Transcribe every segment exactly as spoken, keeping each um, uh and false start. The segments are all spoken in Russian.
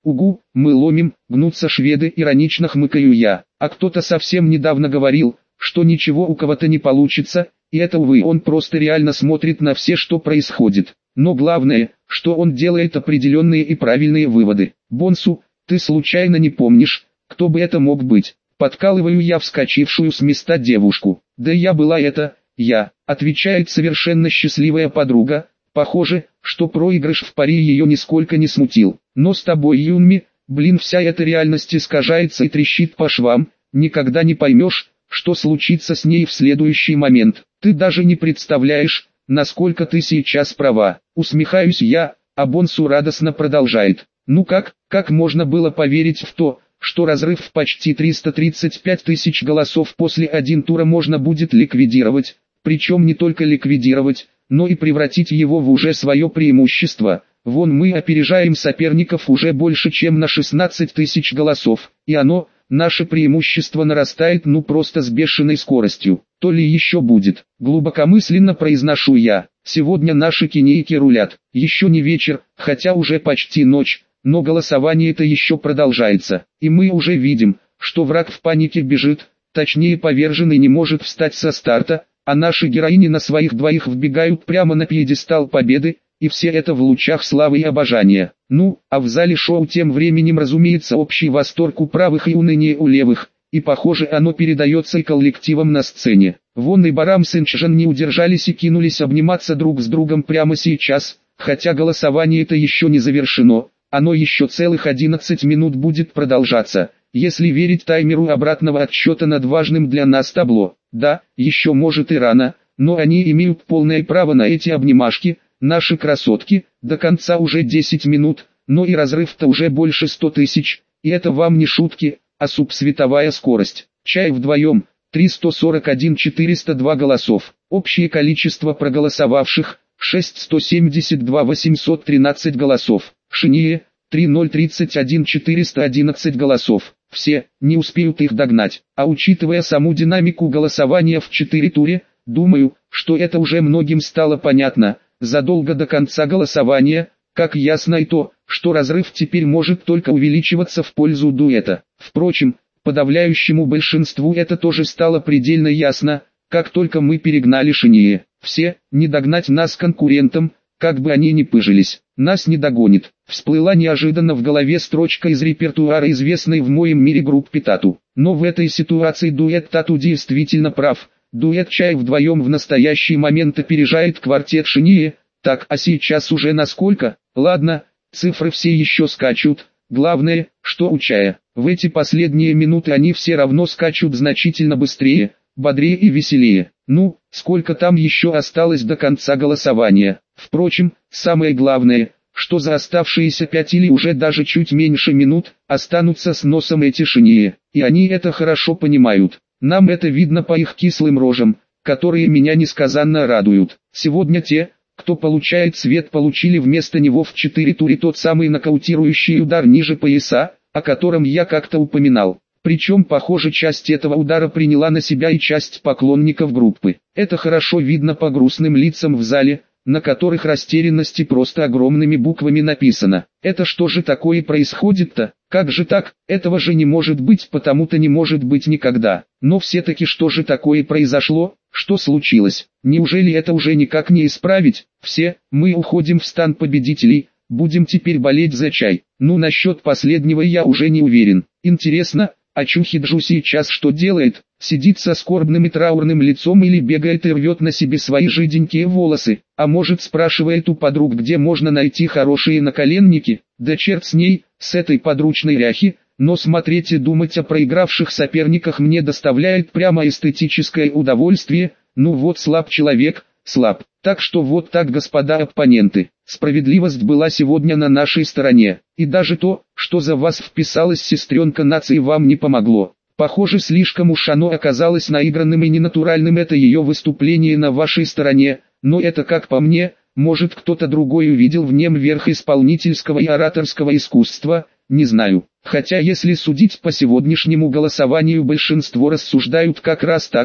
Угу, мы ломим, гнутся шведы, иронично хмыкаю я. А кто-то совсем недавно говорил, что ничего у кого-то не получится, и это, увы, он просто реально смотрит на все, что происходит. Но главное, что он делает определенные и правильные выводы. Бонсу, ты случайно не помнишь, кто бы это мог быть? Подкалываю я вскочившую с места девушку. Да я была это, я, отвечает совершенно счастливая подруга. Похоже, что проигрыш в пари ее нисколько не смутил. Но с тобой, Юнми, блин, вся эта реальность искажается и трещит по швам, никогда не поймешь, что случится с ней в следующий момент. Ты даже не представляешь, насколько ты сейчас права. Усмехаюсь я, а Бонсу радостно продолжает. Ну как, как можно было поверить в то, что разрыв в почти триста тридцать пять тысяч голосов после один тура можно будет ликвидировать, причем не только ликвидировать, но и превратить его в уже свое преимущество. Вон мы опережаем соперников уже больше чем на шестнадцать тысяч голосов, и оно, наше преимущество нарастает ну просто с бешеной скоростью. То ли еще будет, глубокомысленно произношу я. Сегодня наши кинейки рулят, еще не вечер, хотя уже почти ночь, но голосование-то еще продолжается. И мы уже видим, что враг в панике бежит, точнее поверженный не может встать со старта, а наши героини на своих двоих вбегают прямо на пьедестал победы, и все это в лучах славы и обожания. Ну, а в зале шоу тем временем разумеется общий восторг у правых и уныние у левых, и похоже оно передается и коллективам на сцене. Вон и Барам с Инчжан не удержались и кинулись обниматься друг с другом прямо сейчас, хотя голосование это еще не завершено, оно еще целых одиннадцать минут будет продолжаться, если верить таймеру обратного отсчета над важным для нас табло. Да, еще может и рано, но они имеют полное право на эти обнимашки, наши красотки, до конца уже десять минут, но и разрыв-то уже больше ста тысяч, и это вам не шутки, а субсветовая скорость. Чай вдвоем, триста сорок один тысяча четыреста два голосов, общее количество проголосовавших, шесть сто семьдесят два тысячи восемьсот тринадцать голосов, Шинье, три ноль тридцать один тысяча четыреста одиннадцать голосов. Все, не успеют их догнать, а учитывая саму динамику голосования в четыре туре, думаю, что это уже многим стало понятно, задолго до конца голосования, как ясно и то, что разрыв теперь может только увеличиваться в пользу дуэта. Впрочем, подавляющему большинству это тоже стало предельно ясно, как только мы перегнали Шинье. Все, не догнать нас конкурентам, как бы они ни пыжились, нас не догонит. Всплыла неожиданно в голове строчка из репертуара известной в моем мире группы Тату. Но в этой ситуации дуэт Тату действительно прав. Дуэт Чай вдвоем в настоящий момент опережает квартет Шинье. Так, а сейчас уже насколько? Ладно, цифры все еще скачут. Главное, что у Чая, в эти последние минуты они все равно скачут значительно быстрее, бодрее и веселее. Ну, сколько там еще осталось до конца голосования? Впрочем, самое главное, что за оставшиеся пять или уже даже чуть меньше минут, останутся с носом эти Шинье, и они это хорошо понимают. Нам это видно по их кислым рожам, которые меня несказанно радуют. Сегодня те, кто получает свет, получили вместо него в четыре туре тот самый нокаутирующий удар ниже пояса, о котором я как-то упоминал. Причем, похоже, часть этого удара приняла на себя и часть поклонников группы. Это хорошо видно по грустным лицам в зале, на которых растерянности просто огромными буквами написано. Это что же такое происходит-то? Как же так? Этого же не может быть, потому-то не может быть никогда. Но все-таки что же такое произошло? Что случилось? Неужели это уже никак не исправить? Все, мы уходим в стан победителей, будем теперь болеть за Чай. Ну, насчет последнего я уже не уверен. Интересно, а Чухиджу сейчас что делает? Сидит со скорбным и траурным лицом или бегает и рвет на себе свои жиденькие волосы? А может, спрашивает у подруг, где можно найти хорошие наколенники? Да черт с ней, с этой подручной ряхи, но смотреть и думать о проигравших соперниках мне доставляет прямо эстетическое удовольствие. Ну вот слаб человек, слаб. Так что вот так, господа оппоненты, справедливость была сегодня на нашей стороне, и даже то, что за вас вписалась сестренка нации, вам не помогло. Похоже, слишком уж оно оказалось наигранным и ненатуральным, это ее выступление на вашей стороне, но это, как по мне, может кто-то другой увидел в нем верх исполнительского и ораторского искусства, не знаю. Хотя если судить по сегодняшнему голосованию, большинство рассуждают как раз так,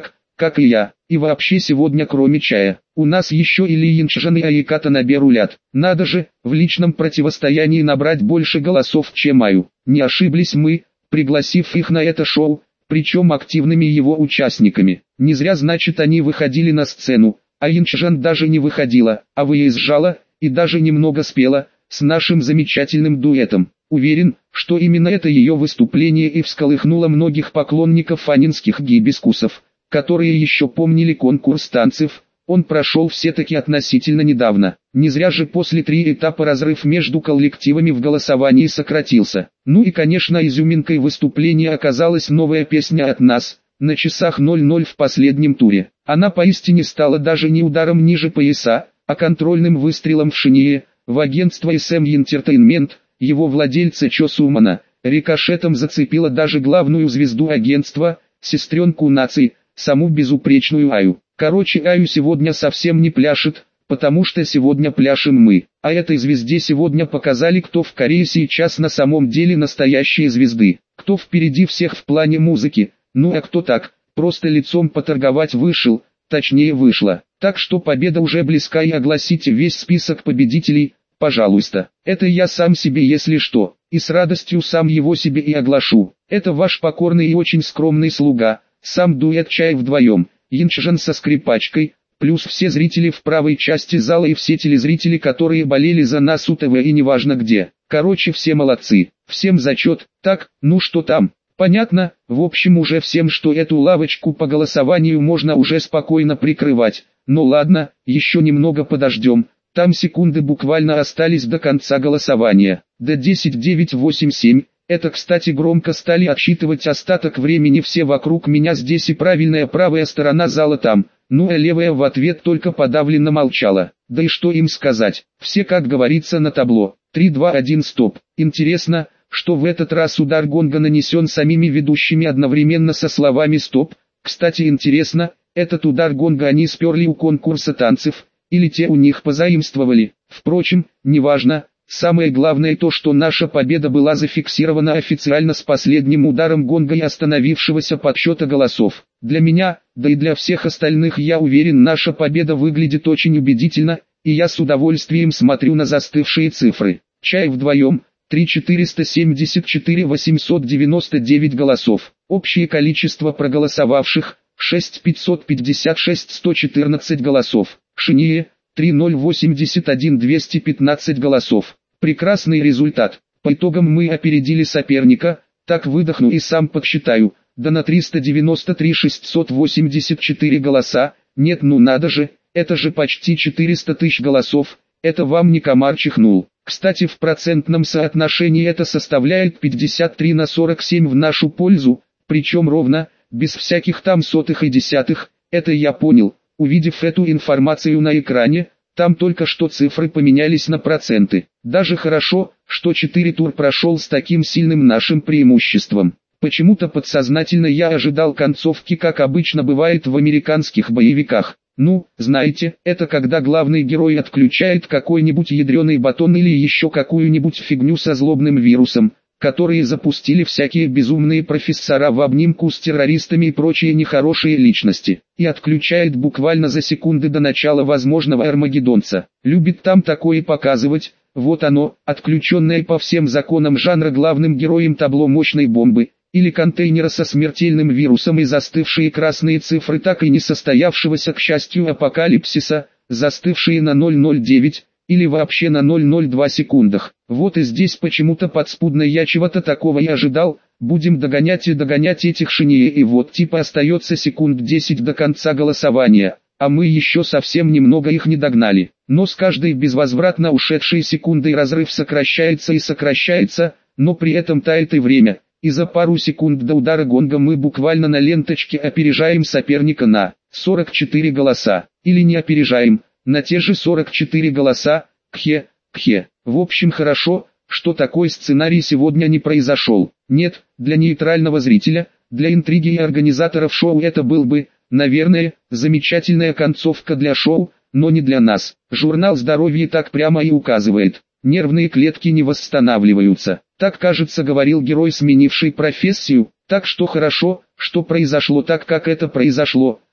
как и я. И вообще сегодня кроме чая, у нас еще и Лиенчжан и Айката Набе рулят. Надо же, в личном противостоянии набрать больше голосов, чем Аю. Не ошиблись мы, пригласив их на это шоу, причем активными его участниками. Не зря, значит, они выходили на сцену, а Лиенчжан даже не выходила, а выезжала, и даже немного спела, с нашим замечательным дуэтом. Уверен, что именно это ее выступление и всколыхнуло многих поклонников анинских гибискусов, которые еще помнили конкурс танцев. Он прошел все-таки относительно недавно. Не зря же после три этапа разрыв между коллективами в голосовании сократился. Ну и конечно изюминкой выступления оказалась новая песня от нас, на часах ноль ноль в последнем туре. Она поистине стала даже не ударом ниже пояса, а контрольным выстрелом в шинье, в агентство эс эм Entertainment, его владельца Чо Сумана, рикошетом зацепила даже главную звезду агентства, сестренку нации, саму безупречную Аю. Короче, Аю сегодня совсем не пляшет, потому что сегодня пляшем мы. А этой звезде сегодня показали, кто в Корее сейчас на самом деле настоящие звезды. Кто впереди всех в плане музыки, ну а кто так, просто лицом поторговать вышел, точнее вышла. Так что победа уже близка, и огласите весь список победителей, пожалуйста. Это я сам себе, если что, и с радостью сам его себе и оглашу. Это ваш покорный и очень скромный слуга, сам дуэт «Чай» вдвоем, Лиенчжан со скрипачкой, плюс все зрители в правой части зала и все телезрители, которые болели за нас у ТВ и неважно где. Короче, все молодцы, всем зачет. Так, ну что там? Понятно, в общем уже всем, что эту лавочку по голосованию можно уже спокойно прикрывать. Ну ладно, еще немного подождем. Там секунды буквально остались до конца голосования. До десять девять восемь семь. Это, кстати, громко стали отсчитывать остаток времени все вокруг меня здесь, и правильная правая сторона зала там. Ну а левая в ответ только подавленно молчала. Да и что им сказать? Все, как говорится, на табло. три два один стоп. Интересно, что в этот раз удар гонга нанесен самими ведущими одновременно со словами «стоп». Кстати, интересно, этот удар гонга они сперли у конкурса танцев, или те у них позаимствовали. Впрочем, неважно. Самое главное то, что наша победа была зафиксирована официально с последним ударом гонга и остановившегося подсчета голосов. Для меня, да и для всех остальных, я уверен, наша победа выглядит очень убедительно, и я с удовольствием смотрю на застывшие цифры. «Чай» вдвоем, три четыреста семьдесят четыре восемьсот девяносто девять голосов. Общее количество проголосовавших – шесть пятьсот пятьдесят шесть сто четырнадцать голосов. «Шинье» – три ноль восемьдесят один двести пятнадцать голосов. Прекрасный результат. По итогам мы опередили соперника, так выдохну и сам подсчитаю, да на триста девяносто три шестьсот восемьдесят четыре голоса. Нет, ну надо же, это же почти четыреста тысяч голосов, это вам не комар чихнул. Кстати, в процентном соотношении это составляет пятьдесят три на сорок семь в нашу пользу, причем ровно, без всяких там сотых и десятых. Это я понял, увидев эту информацию на экране. Там только что цифры поменялись на проценты. Даже хорошо, что четыре тур прошел с таким сильным нашим преимуществом. Почему-то подсознательно я ожидал концовки, как обычно бывает в американских боевиках. Ну, знаете, это когда главный герой отключает какой-нибудь ядреный батон или еще какую-нибудь фигню со злобным вирусом, которые запустили всякие безумные профессора в обнимку с террористами и прочие нехорошие личности, и отключает буквально за секунды до начала возможного армагеддонца. Любит там такое показывать. Вот оно, отключенное по всем законам жанра главным героем табло мощной бомбы, или контейнера со смертельным вирусом, и застывшие красные цифры так и не состоявшегося, к счастью, апокалипсиса, застывшие на ноль ноль девять, или вообще на ноль ноль два секундах. Вот и здесь почему-то подспудно я чего-то такого и ожидал. Будем догонять и догонять этих шинье, и вот типа остается секунд десять до конца голосования, а мы еще совсем немного их не догнали. Но с каждой безвозвратно ушедшей секундой разрыв сокращается и сокращается, но при этом тает и время, и за пару секунд до удара гонга мы буквально на ленточке опережаем соперника на сорок четыре голоса, или не опережаем, на те же сорок четыре голоса. Кхе, кхе. В общем, хорошо, что такой сценарий сегодня не произошел. Нет, для нейтрального зрителя, для интриги и организаторов шоу это был бы, наверное, замечательная концовка для шоу, но не для нас. Журнал «Здоровье» так прямо и указывает. Нервные клетки не восстанавливаются. Так, кажется, говорил герой, сменивший профессию. Так что хорошо, что произошло так, как это произошло.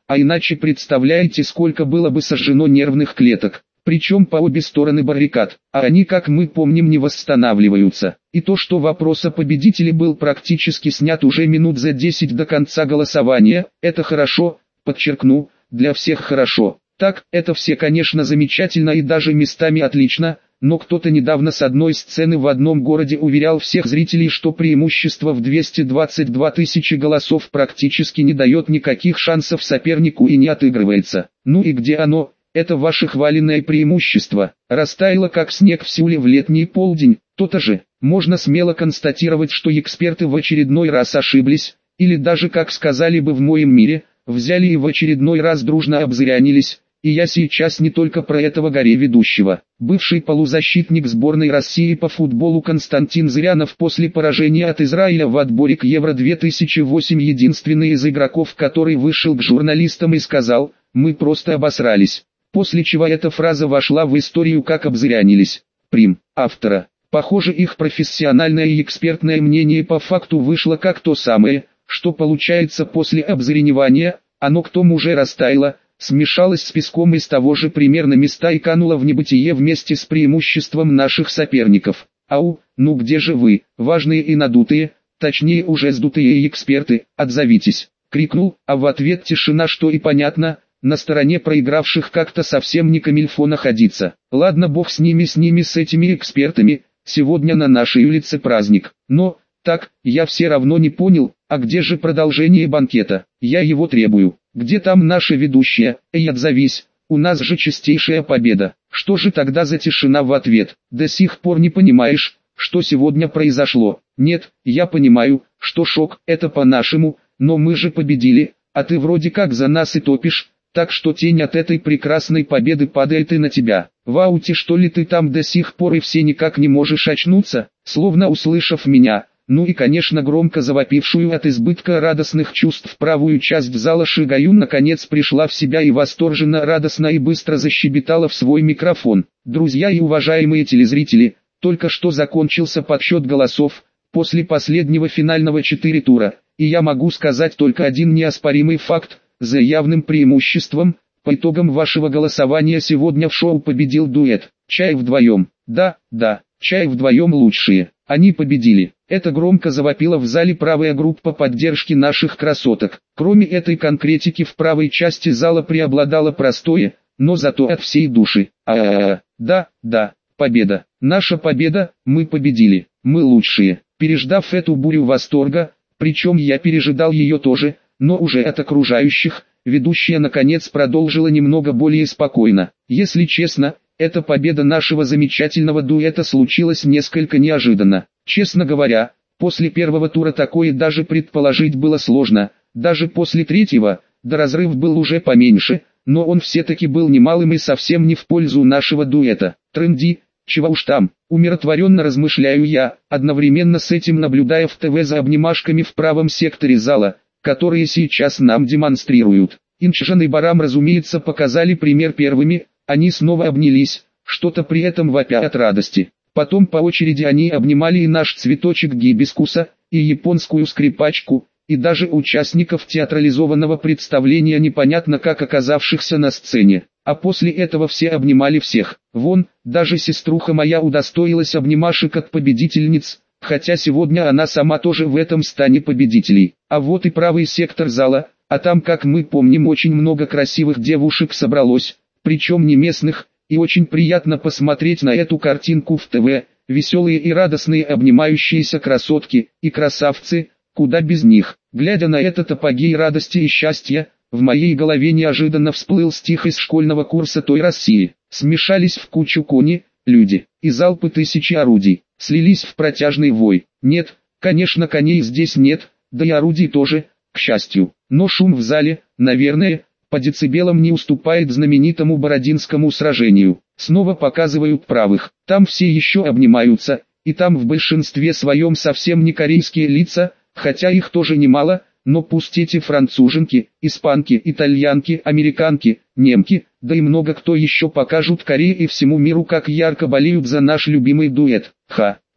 а иначе представляете, сколько было бы сожжено нервных клеток. Причем по обе стороны баррикад, а они, как мы помним, не восстанавливаются. И то, что вопрос о победителе был практически снят уже минут за десять до конца голосования, это хорошо, подчеркну, для всех хорошо. Так, это все, конечно, замечательно и даже местами отлично, но кто-то недавно с одной сцены в одном городе уверял всех зрителей, что преимущество в двести двадцать две тысячи голосов практически не дает никаких шансов сопернику и не отыгрывается. Ну и где оно? Это ваше хваленное преимущество, растаяло как снег в Сеуле в летний полдень, то-то же. Можно смело констатировать, что эксперты в очередной раз ошиблись, или даже, как сказали бы в моем мире, взяли и в очередной раз дружно обзырянились. И я сейчас не только про этого горе-ведущего. Бывший полузащитник сборной России по футболу Константин Зырянов после поражения от Израиля в отборе к Евро две тысячи восемь единственный из игроков, который вышел к журналистам и сказал: «Мы просто обосрались». После чего эта фраза вошла в историю как «обзырянились». Прим. Автора. Похоже, их профессиональное и экспертное мнение по факту вышло как то самое, что получается после обзырянивания, оно к тому же растаяло, смешалась с песком из того же примерно места и канула в небытие вместе с преимуществом наших соперников. Ау, ну где же вы, важные и надутые, точнее уже сдутые эксперты, отзовитесь, крикнул, а в ответ тишина, что и понятно, на стороне проигравших как-то совсем не камильфо находиться. Ладно, бог с ними, с ними, с этими экспертами, сегодня на нашей улице праздник, но, так, я все равно не понял, а где же продолжение банкета, я его требую. Где там наша ведущая? Эй, отзовись, у нас же чистейшая победа. Что же тогда за тишина в ответ? До сих пор не понимаешь, что сегодня произошло? Нет, я понимаю, что шок, это по-нашему, но мы же победили, а ты вроде как за нас и топишь, так что тень от этой прекрасной победы падает и на тебя. В ауте что ли ты там до сих пор и все никак не можешь очнуться, словно услышав меня? Ну и конечно громко завопившую от избытка радостных чувств правую часть зала Шигаюн наконец пришла в себя и восторженно, радостно и быстро защебетала в свой микрофон. Друзья и уважаемые телезрители, только что закончился подсчет голосов, после последнего финального четыре тура, и я могу сказать только один неоспоримый факт: за явным преимуществом, по итогам вашего голосования сегодня в шоу победил дуэт «Чай вдвоем». Да, да, «Чай вдвоем» лучшие. Они победили. Это громко завопила в зале правая группа поддержки наших красоток. Кроме этой конкретики в правой части зала преобладало простое, но зато от всей души. А-а-а, да, да, победа. Наша победа, мы победили, мы лучшие. Переждав эту бурю восторга, причем я пережидал ее тоже, но уже от окружающих, ведущая наконец продолжила немного более спокойно. Если честно, эта победа нашего замечательного дуэта случилась несколько неожиданно. Честно говоря, после первого тура такое даже предположить было сложно, даже после третьего, да разрыв был уже поменьше, но он все-таки был немалым и совсем не в пользу нашего дуэта. Тренди, чего уж там, умиротворенно размышляю я, одновременно с этим наблюдая в ТВ за обнимашками в правом секторе зала, которые сейчас нам демонстрируют. Инчжан и Барам, разумеется, показали пример первыми, они снова обнялись, что-то при этом вопя от радости. Потом по очереди они обнимали и наш цветочек гибискуса, и японскую скрипачку, и даже участников театрализованного представления, непонятно как оказавшихся на сцене. А после этого все обнимали всех. Вон, даже сеструха моя удостоилась обнимашек от победительниц, хотя сегодня она сама тоже в этом стане победителей. А вот и правый сектор зала, а там, как мы помним, очень много красивых девушек собралось, причем не местных, и очень приятно посмотреть на эту картинку в ТВ, веселые и радостные обнимающиеся красотки и красавцы, куда без них. Глядя на этот апогей радости и счастья, в моей голове неожиданно всплыл стих из школьного курса той России. Смешались в кучу кони, люди, и залпы тысячи орудий, слились в протяжный вой. Нет, конечно, коней здесь нет, да и орудий тоже, к счастью, но шум в зале, наверное, по децибелам не уступает знаменитому Бородинскому сражению. Снова показывают правых, там все еще обнимаются, и там в большинстве своем совсем не корейские лица, хотя их тоже немало, но пусть эти француженки, испанки, итальянки, американки, немки, да и много кто еще покажут Корее и всему миру, как ярко болеют за наш любимый дуэт. Ха,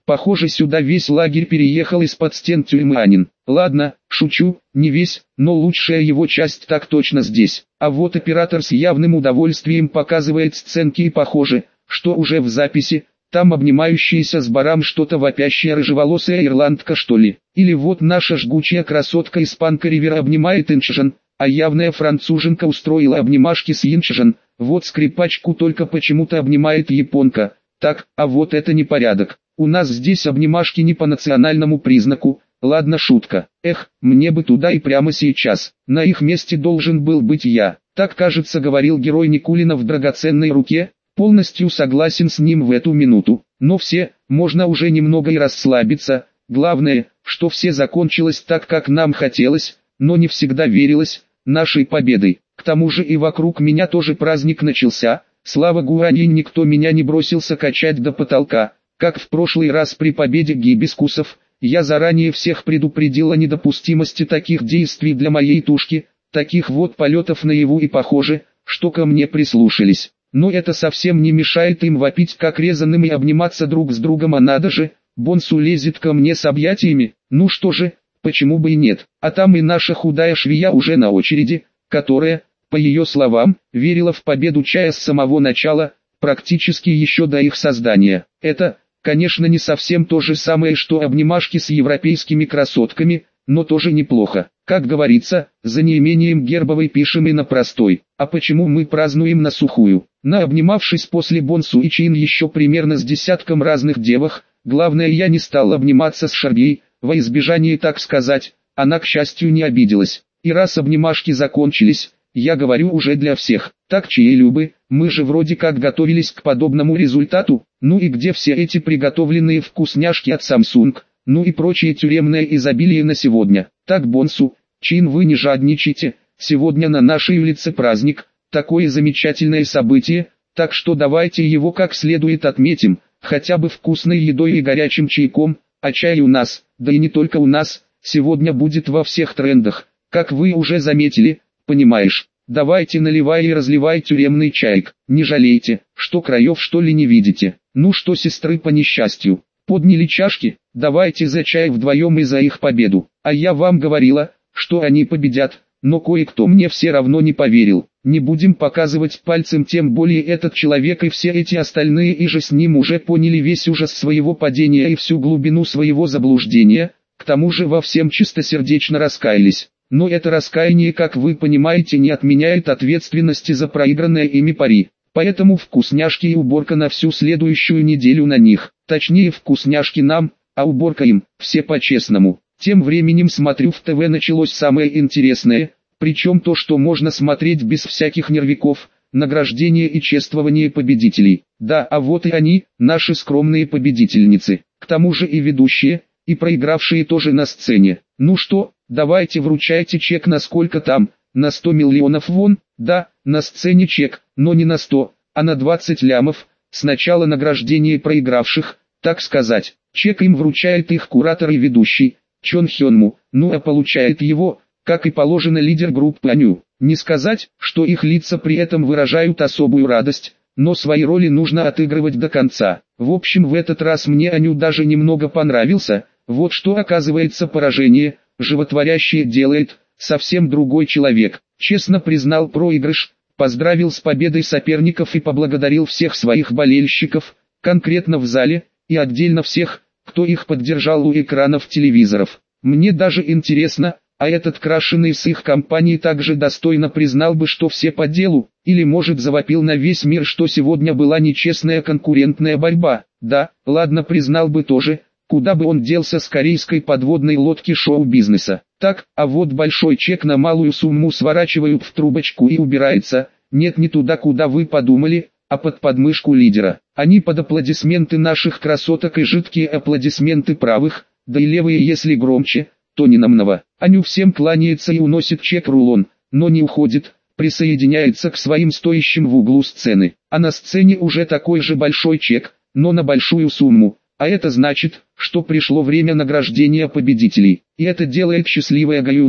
Похоже, сюда весь лагерь переехал из-под стен тюрьмы Анин. Ладно, шучу, не весь, но лучшая его часть так точно здесь. А вот оператор с явным удовольствием показывает сценки и похоже, что уже в записи, там обнимающаяся с барам что-то вопящая рыжеволосая ирландка что ли. Или вот наша жгучая красотка испанка Ривера обнимает инчжан, а явная француженка устроила обнимашки с инчжан. Вот скрипачку только почему-то обнимает японка. Так, а вот это непорядок. У нас здесь обнимашки не по национальному признаку. Ладно, шутка. Эх, мне бы туда и прямо сейчас. На их месте должен был быть я. Так, кажется, говорил герой Никулина в драгоценной руке. Полностью согласен с ним в эту минуту. Но все, можно уже немного и расслабиться. Главное, что все закончилось так, как нам хотелось, но не всегда верилось, нашей победой. К тому же и вокруг меня тоже праздник начался. Слава Гуани, никто меня не бросился качать до потолка. Как в прошлый раз при победе гибискусов, я заранее всех предупредил о недопустимости таких действий для моей тушки, таких вот полетов наяву, и похоже, что ко мне прислушались. Но это совсем не мешает им вопить как резаным и обниматься друг с другом, а надо же, Бонсу лезет ко мне с объятиями, ну что же, почему бы и нет. А там и наша худая швея уже на очереди, которая, по ее словам, верила в победу чая с самого начала, практически еще до их создания. Это, конечно, не совсем то же самое, что обнимашки с европейскими красотками, но тоже неплохо. Как говорится, за неимением гербовой пишем и на простой. А почему мы празднуем на сухую? Наобнимавшись после Бонсу и Чин еще примерно с десятком разных девах, главное, я не стал обниматься с Шарбей, во избежание, так сказать, она, к счастью, не обиделась. И раз обнимашки закончились, я говорю уже для всех, так, чаелюбы, мы же вроде как готовились к подобному результату. Ну и где все эти приготовленные вкусняшки от Samsung, ну и прочее тюремное изобилие на сегодня? Так, Бонсу, Чин, вы не жадничайте, сегодня на нашей улице праздник, такое замечательное событие, так что давайте его как следует отметим, хотя бы вкусной едой и горячим чайком, а чай у нас, да и не только у нас, сегодня будет во всех трендах, как вы уже заметили, понимаешь. Давайте наливай и разливай тюремный чайк, не жалейте, что краев что ли не видите. Ну что, сестры, по несчастью, подняли чашки, давайте за чай вдвоем и за их победу. А я вам говорила, что они победят, но кое-кто мне все равно не поверил. Не будем показывать пальцем, тем более этот человек и все эти остальные и же с ним уже поняли весь ужас своего падения и всю глубину своего заблуждения, к тому же во всем чистосердечно раскаялись. Но это раскаяние, как вы понимаете, не отменяет ответственности за проигранное ими пари. Поэтому вкусняшки и уборка на всю следующую неделю на них. Точнее, вкусняшки нам, а уборка им, все по-честному. Тем временем смотрю, в ТВ началось самое интересное, причем то, что можно смотреть без всяких нервиков, награждение и чествование победителей. Да, а вот и они, наши скромные победительницы. К тому же и ведущие, и проигравшие тоже на сцене. Ну что, давайте вручайте чек на сколько там, на сто миллионов вон, да, на сцене чек, но не на сто, а на двадцать лямов, сначала награждение проигравших, так сказать. Чек им вручает их куратор и ведущий, Чон Хёнму, ну а получает его, как и положено, лидер группы Аню. Не сказать, что их лица при этом выражают особую радость, но свои роли нужно отыгрывать до конца. В общем, в этот раз мне Аню даже немного понравился. Вот что, оказывается, поражение, животворящее, делает совсем другой человек. Честно признал проигрыш, поздравил с победой соперников и поблагодарил всех своих болельщиков, конкретно в зале, и отдельно всех, кто их поддержал у экранов телевизоров. Мне даже интересно, а этот крашеный с их компанией также достойно признал бы, что все по делу, или может завопил на весь мир, что сегодня была нечестная конкурентная борьба. Да, ладно, признал бы тоже. Куда бы он делся с корейской подводной лодки шоу-бизнеса. Так, а вот большой чек на малую сумму сворачивают в трубочку и убирается. Нет, не туда, куда вы подумали, а под подмышку лидера. Они под аплодисменты наших красоток и жидкие аплодисменты правых, да и левые, если громче, то ненамного. Аню всем кланяется и уносит чек-рулон, но не уходит, присоединяется к своим стоящим в углу сцены. А на сцене уже такой же большой чек, но на большую сумму. А это значит, что пришло время награждения победителей. И это делает счастливая Гаюна,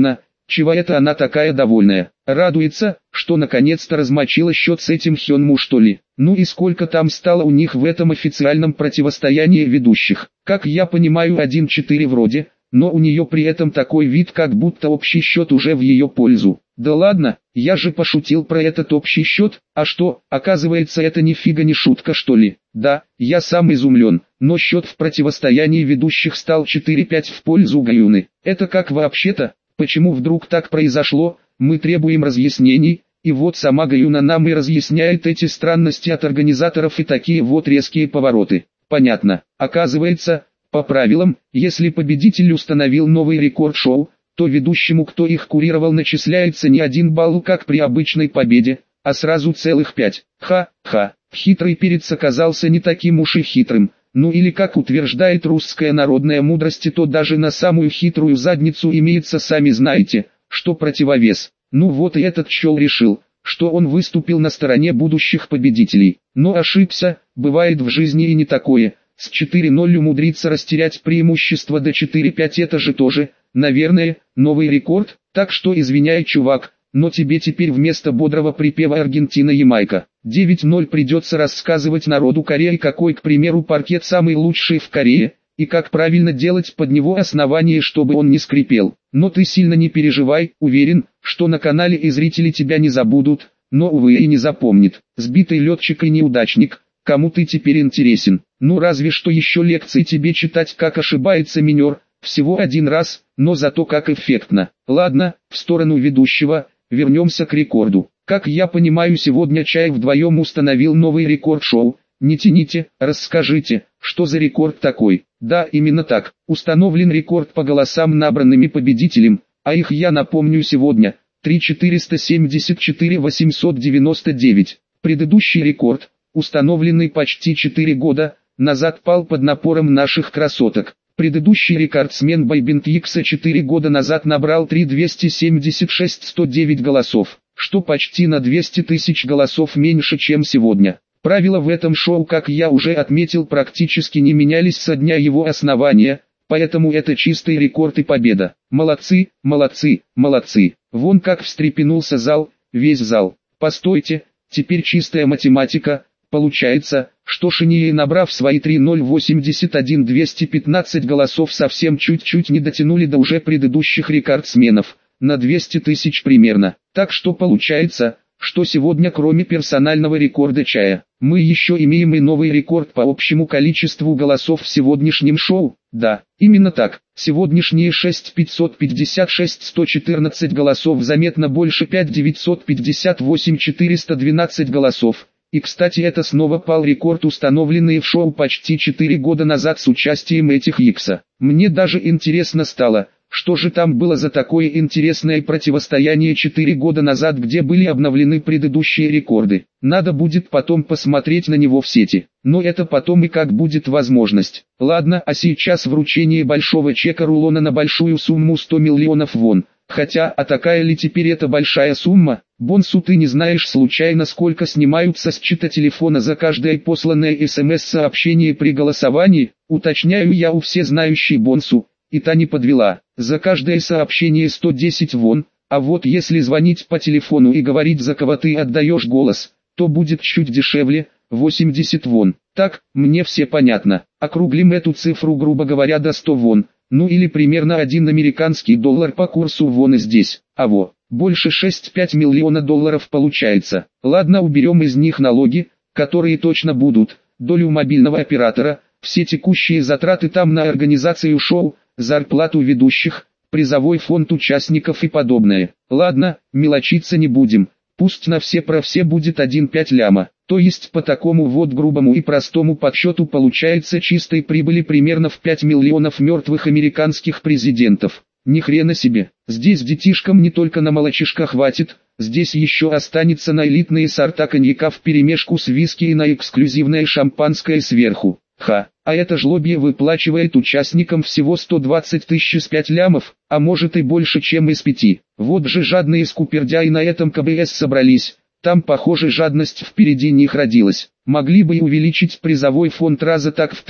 Чего это она такая довольная? Радуется, что наконец-то размочила счет с этим Хёнму, что ли? Ну и сколько там стало у них в этом официальном противостоянии ведущих? Как я понимаю, один-четыре вроде, но у нее при этом такой вид, как будто общий счет уже в ее пользу. Да ладно, я же пошутил про этот общий счет, а что, оказывается, это нифига не шутка, что ли? Да, я сам изумлен, но счет в противостоянии ведущих стал четыре-пять в пользу Гаюны. Это как вообще-то? Почему вдруг так произошло? Мы требуем разъяснений, и вот сама Гаюна нам и разъясняет эти странности от организаторов и такие вот резкие повороты. Понятно. Оказывается, по правилам, если победитель установил новый рекорд шоу, то ведущему, кто их курировал, начисляется не один балл, как при обычной победе, а сразу целых пять. Ха-ха, хитрый перец оказался не таким уж и хитрым. Ну или, как утверждает русская народная мудрость, то даже на самую хитрую задницу имеется, сами знаете, что противовес. Ну вот и этот чел решил, что он выступил на стороне будущих победителей. Но ошибся, бывает в жизни и не такое. С четыре ноль умудриться растерять преимущество до четыре-пять, это же тоже, наверное, новый рекорд. Так что извиняй, чувак, но тебе теперь вместо бодрого припева Аргентина-Ямайка девять ноль придется рассказывать народу Кореи, какой, к примеру, паркет самый лучший в Корее, и как правильно делать под него основание, чтобы он не скрипел. Но ты сильно не переживай, уверен, что на канале и зрители тебя не забудут, но, увы, и не запомнит. Сбитый летчик и неудачник, кому ты теперь интересен? Ну разве что еще лекции тебе читать, как ошибается минер, всего один раз, но зато как эффектно. Ладно, в сторону ведущего, вернемся к рекорду. Как я понимаю, сегодня Чай вдвоем установил новый рекорд шоу. Не тяните, расскажите, что за рекорд такой? Да, именно так, установлен рекорд по голосам, набранными победителем, а их, я напомню, сегодня три четыреста семьдесят четыре восемьсот девяносто девять. Предыдущий рекорд, установленный почти четыре года назад, пал под напором наших красоток. Предыдущий рекордсмен Байбинг Икса четыре года назад набрал три тысячи двести семьдесят шесть сто девять голосов, что почти на двести тысяч голосов меньше, чем сегодня. Правила в этом шоу, как я уже отметил, практически не менялись со дня его основания, поэтому это чистый рекорд и победа. Молодцы, молодцы, молодцы. Вон как встрепенулся зал, весь зал. Постойте, теперь чистая математика. Получается, что Шинье, набрав свои три тысячи восемьдесят один двести пятнадцать голосов, совсем чуть-чуть не дотянули до уже предыдущих рекордсменов, на двести тысяч примерно. Так что получается, что сегодня, кроме персонального рекорда Чая, мы еще имеем и новый рекорд по общему количеству голосов в сегодняшнем шоу. Да, именно так. Сегодняшние шесть тысяч пятьсот пятьдесят шесть сто четырнадцать голосов заметно больше пять тысяч девятьсот пятьдесят восемь четыреста двенадцать голосов. И кстати, это снова пал рекорд, установленный в шоу почти четыре года назад с участием этих Икса. Мне даже интересно стало, что же там было за такое интересное противостояние четыре года назад, где были обновлены предыдущие рекорды. Надо будет потом посмотреть на него в сети. Но это потом и как будет возможность. Ладно, а сейчас вручение большого чека рулона на большую сумму сто миллионов вон. Хотя, а такая ли теперь это большая сумма? Бонсу, ты не знаешь случайно, сколько снимаются с счета телефона за каждое посланное СМС-сообщение при голосовании? Уточняю я у всезнающей Бонсу, и та не подвела. За каждое сообщение сто десять вон, а вот если звонить по телефону и говорить, за кого ты отдаешь голос, то будет чуть дешевле, восемьдесят вон. Так, мне все понятно. Округлим эту цифру, грубо говоря, до ста вон. Ну или примерно один американский доллар по курсу вон и здесь. А во, больше шесть целых пять миллиона долларов получается. Ладно, уберем из них налоги, которые точно будут, долю мобильного оператора, все текущие затраты там на организацию шоу, зарплату ведущих, призовой фонд участников и подобное. Ладно, мелочиться не будем. Пусть на все про все будет один целых пять ляма. То есть по такому вот грубому и простому подсчету получается чистой прибыли примерно в пять миллионов мертвых американских президентов. Ни хрена себе. Здесь детишкам не только на молочишко хватит, здесь еще останется на элитные сорта коньяка вперемешку с виски и на эксклюзивное шампанское сверху. Ха, а это жлобье выплачивает участникам всего сто двадцать тысяч с пять лямов, а может и больше, чем из пяти. Вот же жадные скупердяи на этом КБС собрались. Там, похоже, жадность впереди них родилась. Могли бы и увеличить призовой фонд раза так в три,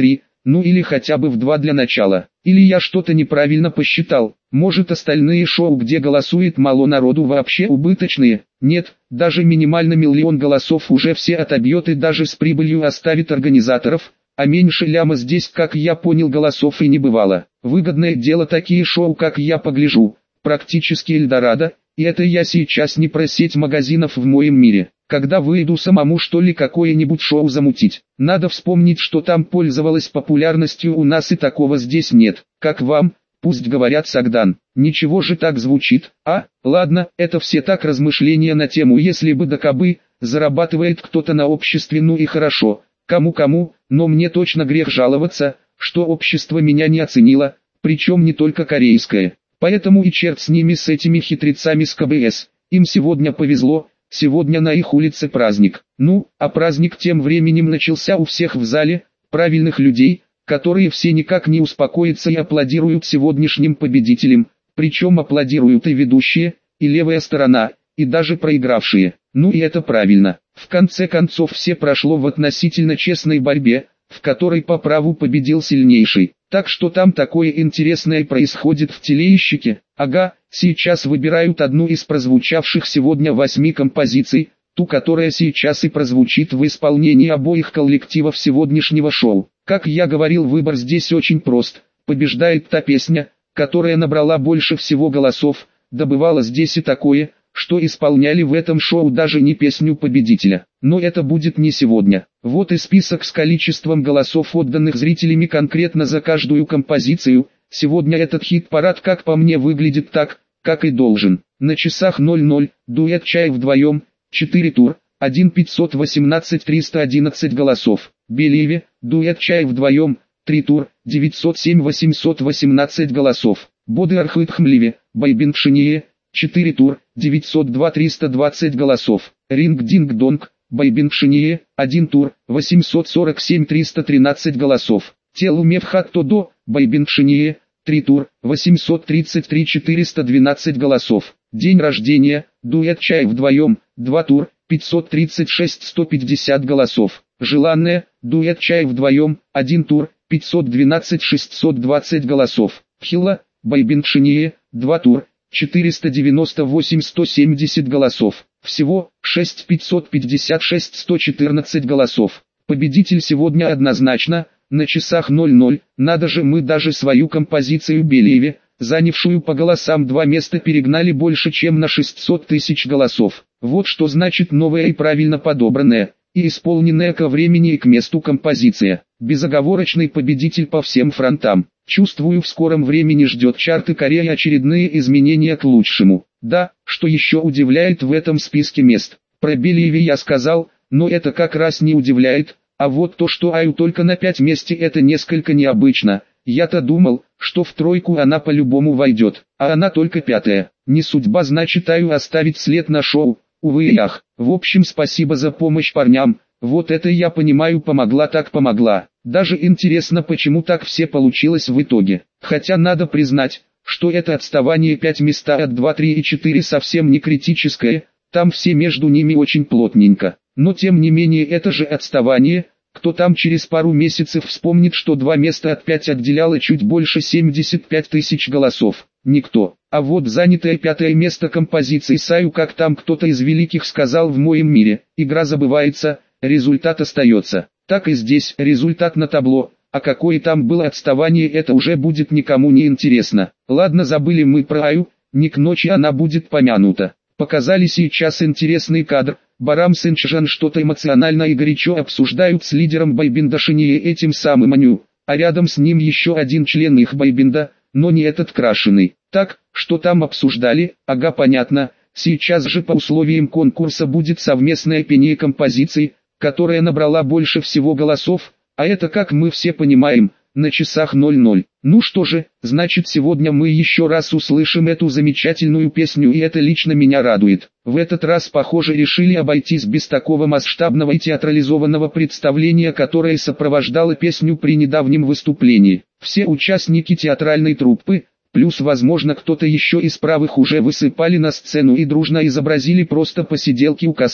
ну или хотя бы в два для начала. Или я что-то неправильно посчитал, может остальные шоу, где голосует мало народу, вообще убыточные? Нет, даже минимально миллион голосов уже все отобьет и даже с прибылью оставит организаторов, а меньше ляма здесь, как я понял, голосов и не бывало. Выгодное дело такие шоу, как я погляжу, практически Эльдорадо, и это я сейчас не про сеть магазинов в моем мире. Когда выйду самому что ли какое-нибудь шоу замутить, надо вспомнить, что там пользовалось популярностью у нас и такого здесь нет. Как вам? Пусть говорят, Сагдан. Ничего же так звучит, а? Ладно, это все так размышления на тему «если бы да кабы», зарабатывает кто-то на обществе, ну и хорошо. Кому-кому, но мне точно грех жаловаться, что общество меня не оценило, причем не только корейское. Поэтому и черт с ними, с этими хитрецами с ка бэ эс. Им сегодня повезло. Сегодня на их улице праздник. Ну, а праздник тем временем начался у всех в зале, правильных людей, которые все никак не успокоятся и аплодируют сегодняшним победителям, причем аплодируют и ведущие, и левая сторона, и даже проигравшие. Ну и это правильно. В конце концов все прошло в относительно честной борьбе, в которой по праву победил сильнейший. Так что там такое интересное происходит в телеящике. Ага, сейчас выбирают одну из прозвучавших сегодня восьми композиций, ту, которая сейчас и прозвучит в исполнении обоих коллективов сегодняшнего шоу. Как я говорил, выбор здесь очень прост. Побеждает та песня, которая набрала больше всего голосов. Да бывало здесь и такое, что исполняли в этом шоу даже не песню победителя. Но это будет не сегодня. Вот и список с количеством голосов, отданных зрителями конкретно за каждую композицию. Сегодня этот хит-парад, как по мне, выглядит так, как и должен. На часах ноль ноль, дуэт «Чай вдвоем», четыре тур, один пятьсот восемнадцать триста одиннадцать голосов. Белеве, дуэт «Чай вдвоем», три тур, девятьсот семь восемьсот восемнадцать голосов. Боды Архытхмлеве, Байбин Пшение, четыре тур, девятьсот два триста двадцать голосов. Ринг Динг Донг, Байбин Пшение, один тур, восемьсот сорок семь триста тринадцать голосов. Телу Мевхат Тодо, Байбин Пшение, три тур, восемьсот тридцать три четыреста двенадцать голосов. День рождения, дуэт «Чай вдвоем», два тур, пятьсот тридцать шесть сто пятьдесят голосов. Желанная, дуэт «Чай вдвоем», один тур, пятьсот двенадцать шестьсот двадцать голосов. Хилла, Байбин Пшение, два тур, четыреста девяносто восемь сто семьдесят голосов. Всего шесть пятьсот пятьдесят шесть сто четырнадцать голосов. Победитель сегодня однозначно. На часах ноль ноль, надо же, мы даже свою композицию Белеве, занявшую по голосам два места, перегнали больше чем на шестьсот тысяч голосов. Вот что значит новая и правильно подобранная, и исполненная ко времени и к месту композиция. Безоговорочный победитель по всем фронтам. Чувствую, в скором времени ждет чарты Кореи очередные изменения к лучшему. Да, что еще удивляет в этом списке мест. Про Белеве я сказал, но это как раз не удивляет. А вот то, что Аю только на пять месте, это несколько необычно. Я-то думал, что в тройку она по-любому войдет, а она только пятая. Не судьба, значит, Аю оставить след на шоу, увы и ах. В общем, спасибо за помощь парням, вот это я понимаю, помогла так помогла. Даже интересно, почему так все получилось в итоге. Хотя надо признать, что это отставание пять места от два, три и четыре совсем не критическое, там все между ними очень плотненько. Но тем не менее это же отставание. Кто там через пару месяцев вспомнит, что два места от пять отделяло чуть больше семьдесят пять тысяч голосов? Никто. А вот занятое пятое место композиции Саю, как там кто-то из великих сказал в моем мире, игра забывается, результат остается. Так и здесь, результат на табло, а какое там было отставание, это уже будет никому не интересно. Ладно, забыли мы про Аю, не к ночи она будет помянута. Показали сейчас интересный кадр. Барам с Инчжан что-то эмоционально и горячо обсуждают с лидером бойбенда Шинье, этим самым Аню, а рядом с ним еще один член их бойбенда, но не этот крашеный. Так, что там обсуждали? Ага, понятно. Сейчас же по условиям конкурса будет совместное пение композиции, которая набрала больше всего голосов, а это, как мы все понимаем, на часах ноль ноль. Ну что же, значит, сегодня мы еще раз услышим эту замечательную песню, и это лично меня радует. В этот раз, похоже, решили обойтись без такого масштабного и театрализованного представления, которое сопровождало песню при недавнем выступлении. Все участники театральной труппы, плюс возможно кто-то еще из правых, уже высыпали на сцену и дружно изобразили просто посиделки у костра.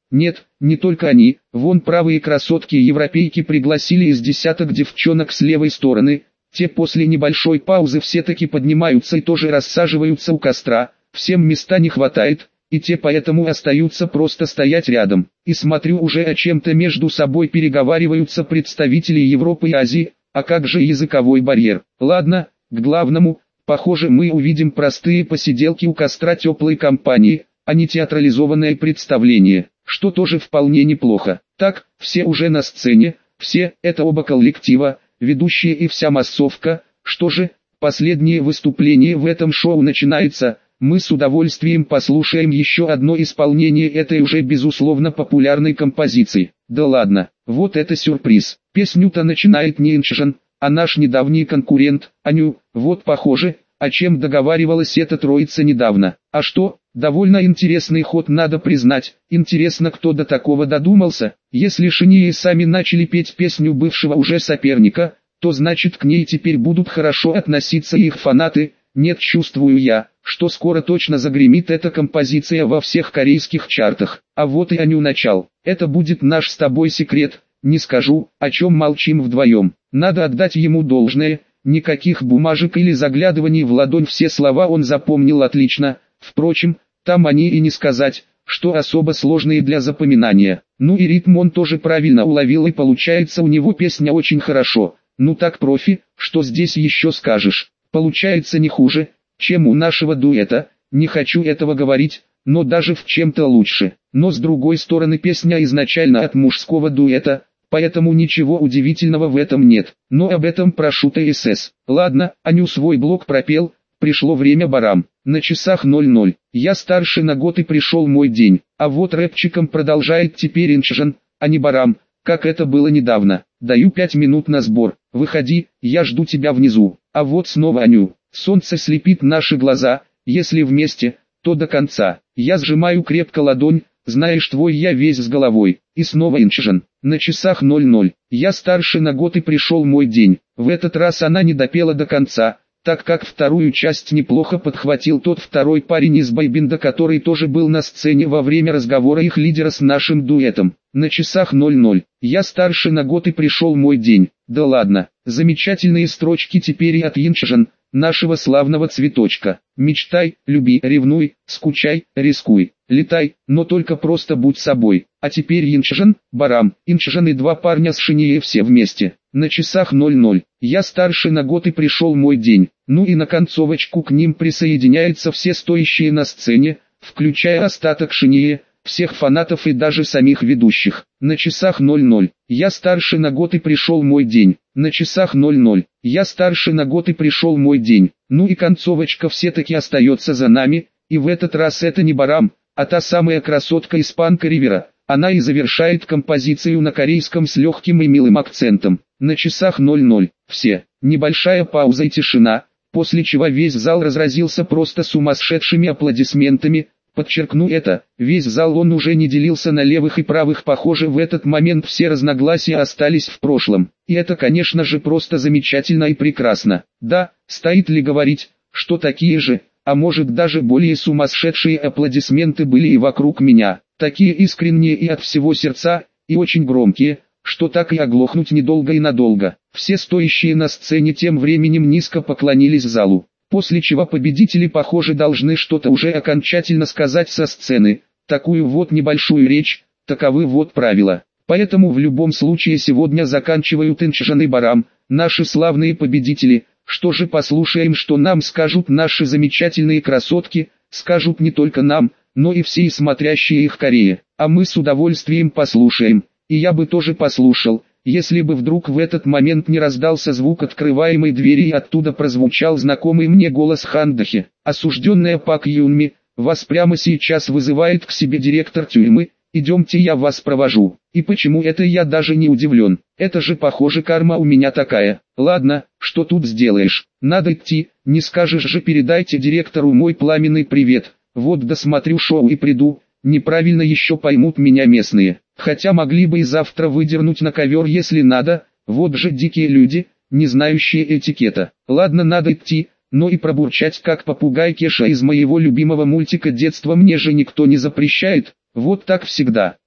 Нет, не только они, вон правые красотки-европейки пригласили из десяток девчонок с левой стороны, те после небольшой паузы все-таки поднимаются и тоже рассаживаются у костра, всем места не хватает, и те поэтому остаются просто стоять рядом. И смотрю, уже о чем-то между собой переговариваются представители Европы и Азии, а как же языковой барьер? Ладно, к главному, похоже, мы увидим простые посиделки у костра теплой компании, а не театрализованное представление, что тоже вполне неплохо. Так, все уже на сцене, все, это оба коллектива, ведущие и вся массовка. Что же, последнее выступление в этом шоу начинается. Мы с удовольствием послушаем еще одно исполнение этой уже безусловно популярной композиции. Да ладно, вот это сюрприз. Песню-то начинает не Инчжан, а наш недавний конкурент, Аню. Вот похоже, о чем договаривалась эта троица недавно. А что, довольно интересный ход, надо признать. Интересно, кто до такого додумался. Если Шинье сами начали петь песню бывшего уже соперника, то значит к ней теперь будут хорошо относиться их фанаты. Нет, чувствую я, что скоро точно загремит эта композиция во всех корейских чартах. А вот и Аню начал. Это будет наш с тобой секрет, не скажу, о чем молчим вдвоем. Надо отдать ему должное, никаких бумажек или заглядываний в ладонь, все слова он запомнил отлично. Впрочем, там они и не сказать, что особо сложные для запоминания. Ну и ритм он тоже правильно уловил, и получается у него песня очень хорошо. Ну так профи, что здесь еще скажешь. Получается не хуже, чем у нашего дуэта, не хочу этого говорить, но даже в чем-то лучше. Но с другой стороны, песня изначально от мужского дуэта, поэтому ничего удивительного в этом нет. Но об этом прошу ТСС. Ладно, Аню свой блок пропел, пришло время барам. На часах ноль ноль. Я старше на год и пришел мой день. А вот рэпчиком продолжает теперь Инчжан, а не барам, как это было недавно. Даю пять минут на сбор. Выходи, я жду тебя внизу. А вот снова Аню. Солнце слепит наши глаза, если вместе, то до конца. Я сжимаю крепко ладонь, знаешь, твой я весь с головой. И снова Инчжан. На часах ноль ноль. Я старше на год и пришел мой день. В этот раз она не допела до конца, так как вторую часть неплохо подхватил тот второй парень из бойбенда, который тоже был на сцене во время разговора их лидера с нашим дуэтом. На часах ноль ноль. Я старше на год и пришел мой день. Да ладно, замечательные строчки теперь и от Инчжан, нашего славного цветочка. Мечтай, люби, ревнуй, скучай, рискуй, летай, но только просто будь собой. А теперь Инчжан, барам, Инчжан и два парня с Шинье все вместе. На часах ноль ноль. Я старше на год и пришел мой день. Ну и на концовочку к ним присоединяются все стоящие на сцене, включая остаток Шинье, всех фанатов и даже самих ведущих. На часах ноль ноль. Я старше на год и пришел мой день. На часах ноль ноль. Я старше на год и пришел мой день. Ну и концовочка все-таки остается за нами, и в этот раз это не барам, а та самая красотка-испанка Ривера. Она и завершает композицию на корейском с легким и милым акцентом. На часах ноль ноль. Все. Небольшая пауза и тишина, после чего весь зал разразился просто сумасшедшими аплодисментами. Подчеркну это, весь зал, он уже не делился на левых и правых, похоже, в этот момент все разногласия остались в прошлом. И это, конечно же, просто замечательно и прекрасно. Да, стоит ли говорить, что такие же, а может даже более сумасшедшие аплодисменты были и вокруг меня. Такие искренние и от всего сердца, и очень громкие, что так и оглохнуть недолго и надолго. Все стоящие на сцене тем временем низко поклонились залу. После чего победители, похоже, должны что-то уже окончательно сказать со сцены, такую вот небольшую речь, таковы вот правила. Поэтому в любом случае сегодня заканчивают Инчжан и барам, наши славные победители. Что же, послушаем, что нам скажут наши замечательные красотки, скажут не только нам, но и все смотрящие их Корее. А мы с удовольствием послушаем, и я бы тоже послушал, если бы вдруг в этот момент не раздался звук открываемой двери и оттуда прозвучал знакомый мне голос Хан Дохи. Осужденная Пак Юнми, вас прямо сейчас вызывает к себе директор тюрьмы, идемте, я вас провожу. И почему это я даже не удивлен, это же, похоже, карма у меня такая. Ладно, что тут сделаешь, надо идти, не скажешь же, передайте директору мой пламенный привет. Вот досмотрю шоу и приду, неправильно еще поймут меня местные. Хотя могли бы и завтра выдернуть на ковер, если надо, вот же дикие люди, не знающие этикета. Ладно, надо идти, но и пробурчать как попугай Кеша из моего любимого мультика детства мне же никто не запрещает, вот так всегда.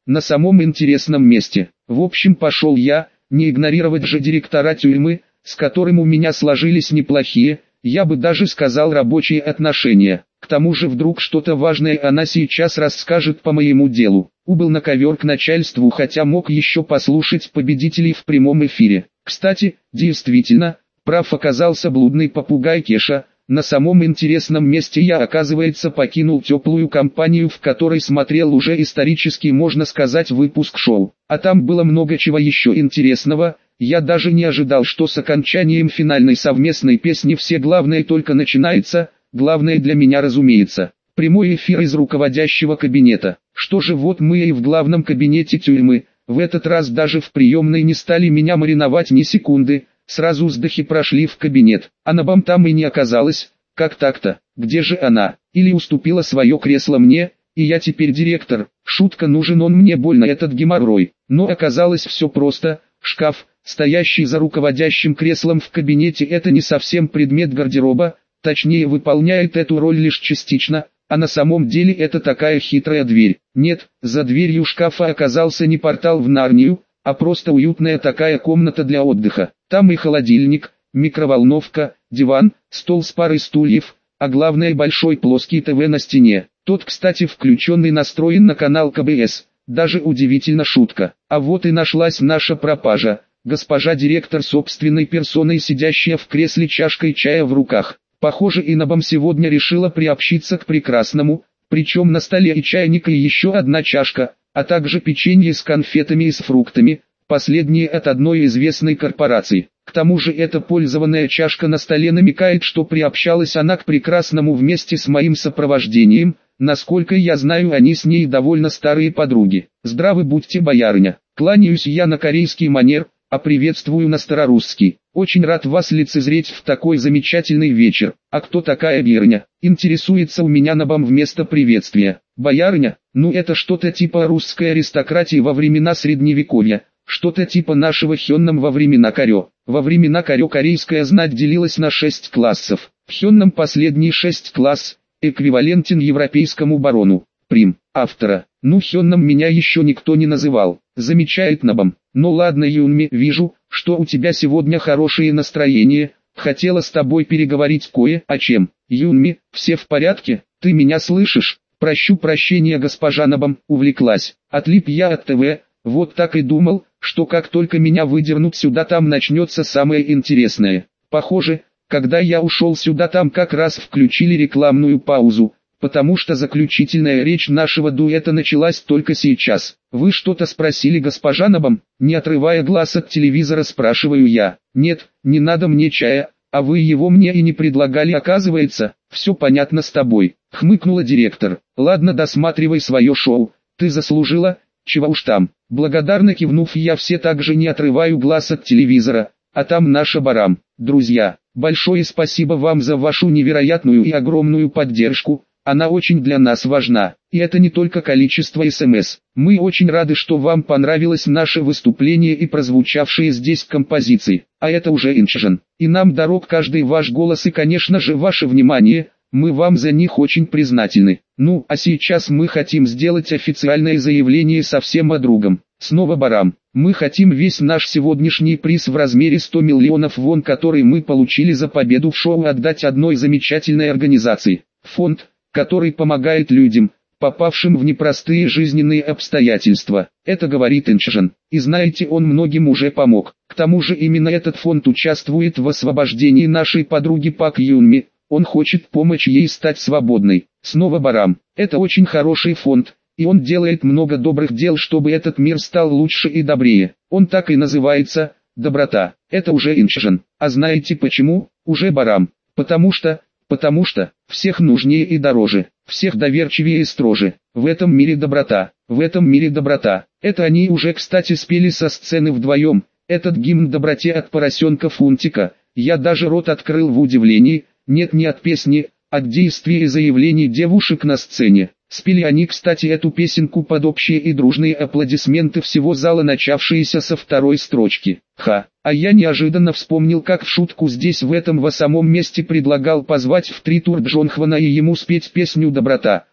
на самом интересном месте. В общем, пошел я, не игнорировать же директора тюрьмы, с которым у меня сложились неплохие, я бы даже сказал, рабочие отношения. К тому же вдруг что-то важное она сейчас расскажет по моему делу. Убыл на ковер к начальству, хотя мог еще послушать победителей в прямом эфире. Кстати, действительно, прав оказался блудный попугай Кеша. На самом интересном месте я, оказывается, покинул теплую компанию, в которой смотрел уже исторический, можно сказать, выпуск шоу. А там было много чего еще интересного. Я даже не ожидал, что с окончанием финальной совместной песни все главное только начинается. Главное для меня, разумеется, прямой эфир из руководящего кабинета. Что же, вот мы и в главном кабинете тюрьмы. В этот раз даже в приемной не стали меня мариновать ни секунды. Сразу вздохи прошли в кабинет. Анабам там и не оказалось. Как так-то? Где же она? Или уступила свое кресло мне, и я теперь директор? Шутка, нужен он мне больно, этот геморрой. Но оказалось все просто. Шкаф, стоящий за руководящим креслом в кабинете, это не совсем предмет гардероба. Точнее, выполняет эту роль лишь частично, а на самом деле это такая хитрая дверь. Нет, за дверью шкафа оказался не портал в Нарнию, а просто уютная такая комната для отдыха. Там и холодильник, микроволновка, диван, стол с парой стульев, а главное большой плоский ТВ на стене. Тот, кстати, включенный, настроен на канал ка бэ эс. Даже удивительно шутка. А вот и нашлась наша пропажа. Госпожа директор собственной персоной, сидящая в кресле, чашкой чая в руках. Похоже, Инабам сегодня решила приобщиться к прекрасному, причем на столе и чайник, и еще одна чашка, а также печенье с конфетами и с фруктами, последние от одной известной корпорации. К тому же эта пользованная чашка на столе намекает, что приобщалась она к прекрасному вместе с моим сопровождением. Насколько я знаю, они с ней довольно старые подруги. Здравы будьте, боярыня. Кланяюсь я на корейский манер, а приветствую на старорусский. Очень рад вас лицезреть в такой замечательный вечер. А кто такая боярыня? Интересуется у меня Набам вместо приветствия. Боярыня? Ну это что-то типа русской аристократии во времена средневековья. Что-то типа нашего Хённам во времена Корё. Во времена Корё корейская знать делилась на шесть классов. В Хённам последний шесть класс, эквивалентен европейскому барону. Прим. Автора. Ну, Хённом меня еще никто не называл. Замечает Набам. Ну ладно, Юнми, вижу, что у тебя сегодня хорошее настроение. Хотела с тобой переговорить кое о чем. Юнми, все в порядке? Ты меня слышишь? Прощу прощения, госпожа Набам, увлеклась. Отлип я от ТВ. Вот так и думал, что как только меня выдернут сюда, там начнется самое интересное. Похоже, когда я ушел сюда, там как раз включили рекламную паузу, потому что заключительная речь нашего дуэта началась только сейчас. Вы что-то спросили, госпожа Набам? Не отрывая глаз от телевизора, спрашиваю я. Нет, не надо мне чая, а вы его мне и не предлагали, оказывается. Все понятно с тобой, хмыкнула директор. Ладно, досматривай свое шоу, ты заслужила, чего уж там. Благодарно кивнув, я все так же не отрываю глаз от телевизора, а там наша Барам. Друзья, большое спасибо вам за вашу невероятную и огромную поддержку. Она очень для нас важна, и это не только количество смс. Мы очень рады, что вам понравилось наше выступление и прозвучавшие здесь композиции. А это уже инчжен. И нам дорог каждый ваш голос и, конечно же, ваше внимание. Мы вам за них очень признательны. Ну, а сейчас мы хотим сделать официальное заявление совсем о другом. Снова Барам. Мы хотим весь наш сегодняшний приз в размере сто миллионов вон, который мы получили за победу в шоу, отдать одной замечательной организации. Фонд, который помогает людям, попавшим в непростые жизненные обстоятельства. Это говорит инчжен. И знаете, он многим уже помог. К тому же именно этот фонд участвует в освобождении нашей подруги Пак Юнми. Он хочет помочь ей стать свободной. Снова Барам. Это очень хороший фонд, и он делает много добрых дел, чтобы этот мир стал лучше и добрее. Он так и называется «Доброта». Это уже инчжен. А знаете почему? Уже Барам. Потому что... Потому что, всех нужнее и дороже, всех доверчивее и строже. В этом мире доброта, в этом мире доброта. Это они уже, кстати, спели со сцены вдвоем. Этот гимн доброте от поросенка Фунтика. Я даже рот открыл в удивлении. Нет, не от песни, от действий и заявлений девушек на сцене. Спели они, кстати, эту песенку под общие и дружные аплодисменты всего зала, начавшиеся со второй строчки. Ха, а я неожиданно вспомнил, как в шутку здесь в этом во самом месте предлагал позвать в три тур Джонхвана и ему спеть песню «Доброта».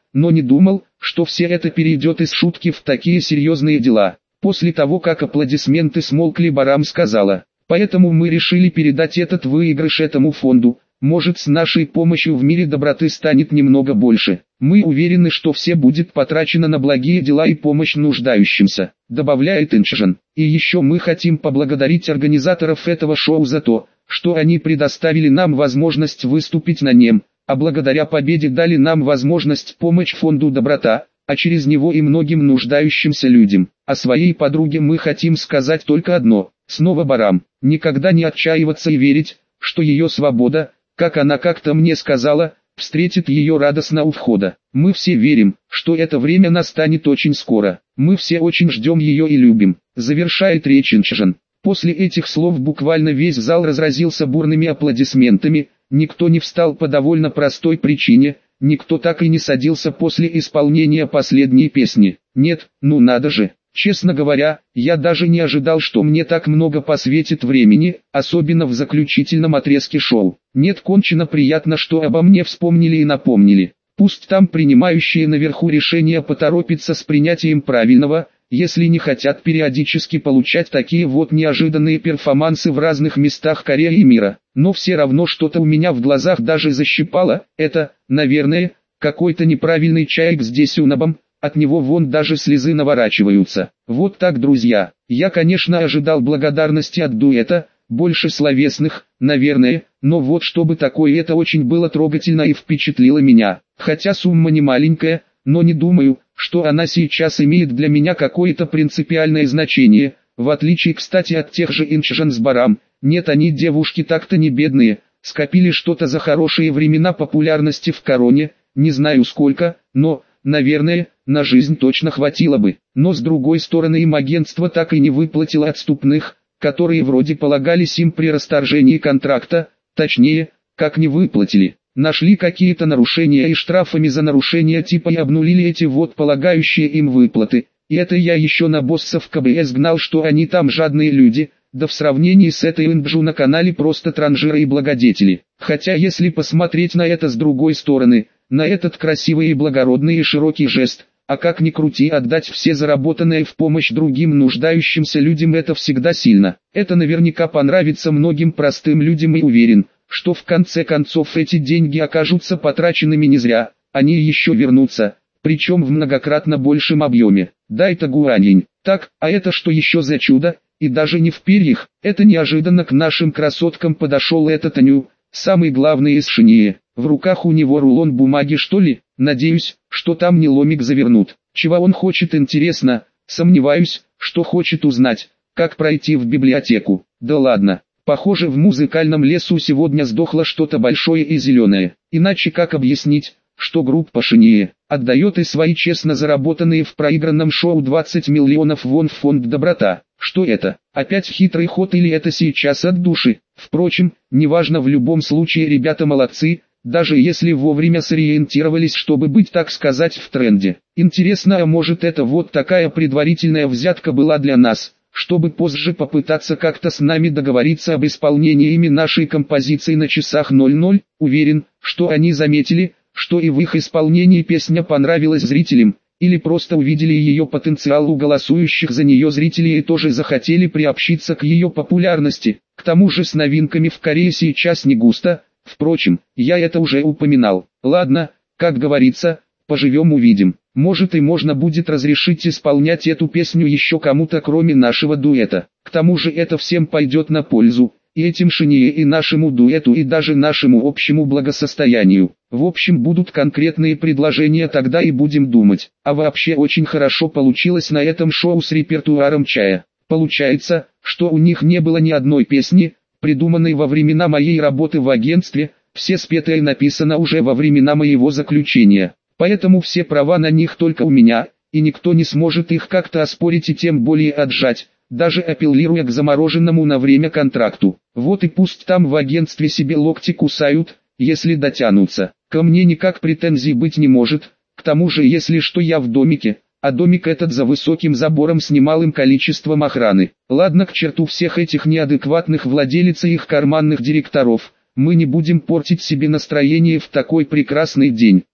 но не думал, что все это перейдет из шутки в такие серьезные дела. После того, как аплодисменты смолкли, Барам сказала: «Поэтому мы решили передать этот выигрыш этому фонду. Может, с нашей помощью в мире доброты станет немного больше. Мы уверены, что все будет потрачено на благие дела и помощь нуждающимся», добавляет Инчжан. «И еще мы хотим поблагодарить организаторов этого шоу за то, что они предоставили нам возможность выступить на нем, а благодаря победе дали нам возможность помочь фонду «Доброта», а через него и многим нуждающимся людям. О своей подруге мы хотим сказать только одно. Снова Барам. Никогда не отчаиваться и верить, что ее свобода, как она как-то мне сказала, встретит ее радостно у входа. Мы все верим, что это время настанет очень скоро. Мы все очень ждем ее и любим», завершает речь Инчжан. После этих слов буквально весь зал разразился бурными аплодисментами. Никто не встал по довольно простой причине. Никто так и не садился после исполнения последней песни. Нет, ну надо же. Честно говоря, я даже не ожидал, что мне так много посвятит времени, особенно в заключительном отрезке шоу. Нет, кончено приятно, что обо мне вспомнили и напомнили. Пусть там принимающие наверху решения поторопятся с принятием правильного, если не хотят периодически получать такие вот неожиданные перформансы в разных местах Кореи и мира. Но все равно что-то у меня в глазах даже защипало. Это, наверное, какой-то неправильный чаек с десюнабом. От него вон даже слезы наворачиваются. Вот так, друзья. Я, конечно, ожидал благодарности от дуэта, больше словесных, наверное, но вот чтобы такое, это очень было трогательно и впечатлило меня. Хотя сумма не маленькая, но не думаю, что она сейчас имеет для меня какое-то принципиальное значение, в отличие, кстати, от тех же Инчжан с Барам. Нет, они, девушки, так-то не бедные, скопили что-то за хорошие времена популярности в Короне, не знаю сколько, но, наверное, на жизнь точно хватило бы. Но с другой стороны, им агентство так и не выплатило отступных, которые вроде полагались им при расторжении контракта, точнее, как не выплатили. Нашли какие-то нарушения и штрафами за нарушения типа и обнулили эти вот полагающие им выплаты. И это я еще на боссов КБС гнал, что они там жадные люди, да в сравнении с этой Инджу на канале просто транжиры и благодетели. Хотя если посмотреть на это с другой стороны, на этот красивый и благородный и широкий жест, а как ни крути, отдать все заработанное в помощь другим нуждающимся людям, это всегда сильно. Это наверняка понравится многим простым людям, и уверен, что в конце концов эти деньги окажутся потраченными не зря, они еще вернутся, причем в многократно большем объеме. Да, это гуаньинь. Так, а это что еще за чудо? И даже не в перьях, это неожиданно к нашим красоткам подошел этот Аню, самый главный из Шинье. В руках у него рулон бумаги, что ли? Надеюсь, что там не ломик завернут. Чего он хочет, интересно? Сомневаюсь, что хочет узнать, как пройти в библиотеку. Да ладно. Похоже, в музыкальном лесу сегодня сдохло что-то большое и зеленое. Иначе как объяснить, что группа Шинье отдает и свои честно заработанные в проигранном шоу двадцать миллионов вон в фонд «Доброта»? Что это? Опять хитрый ход или это сейчас от души? Впрочем, неважно, в любом случае ребята молодцы, даже если вовремя сориентировались, чтобы быть, так сказать, в тренде. Интересно, а может это вот такая предварительная взятка была для нас, чтобы позже попытаться как-то с нами договориться об исполнении ими нашей композиции на часах ноль ноль. Уверен, что они заметили, что и в их исполнении песня понравилась зрителям, или просто увидели ее потенциал у голосующих за нее зрителей и тоже захотели приобщиться к ее популярности. К тому же с новинками в Корее сейчас не густо. Впрочем, я это уже упоминал. Ладно, как говорится, поживем увидим. Может и можно будет разрешить исполнять эту песню еще кому-то кроме нашего дуэта. К тому же это всем пойдет на пользу, и этим Шинье, и нашему дуэту, и даже нашему общему благосостоянию. В общем, будут конкретные предложения, тогда и будем думать. А вообще очень хорошо получилось на этом шоу с репертуаром Чая. Получается, что у них не было ни одной песни, придуманной во времена моей работы в агентстве, все спетое написано уже во времена моего заключения. Поэтому все права на них только у меня, и никто не сможет их как-то оспорить и тем более отжать, даже апеллируя к замороженному на время контракту. Вот и пусть там в агентстве себе локти кусают, если дотянутся. Ко мне никак претензий быть не может, к тому же если что, я в домике, а домик этот за высоким забором с немалым количеством охраны. Ладно, к черту всех этих неадекватных владелец и их карманных директоров, мы не будем портить себе настроение в такой прекрасный день.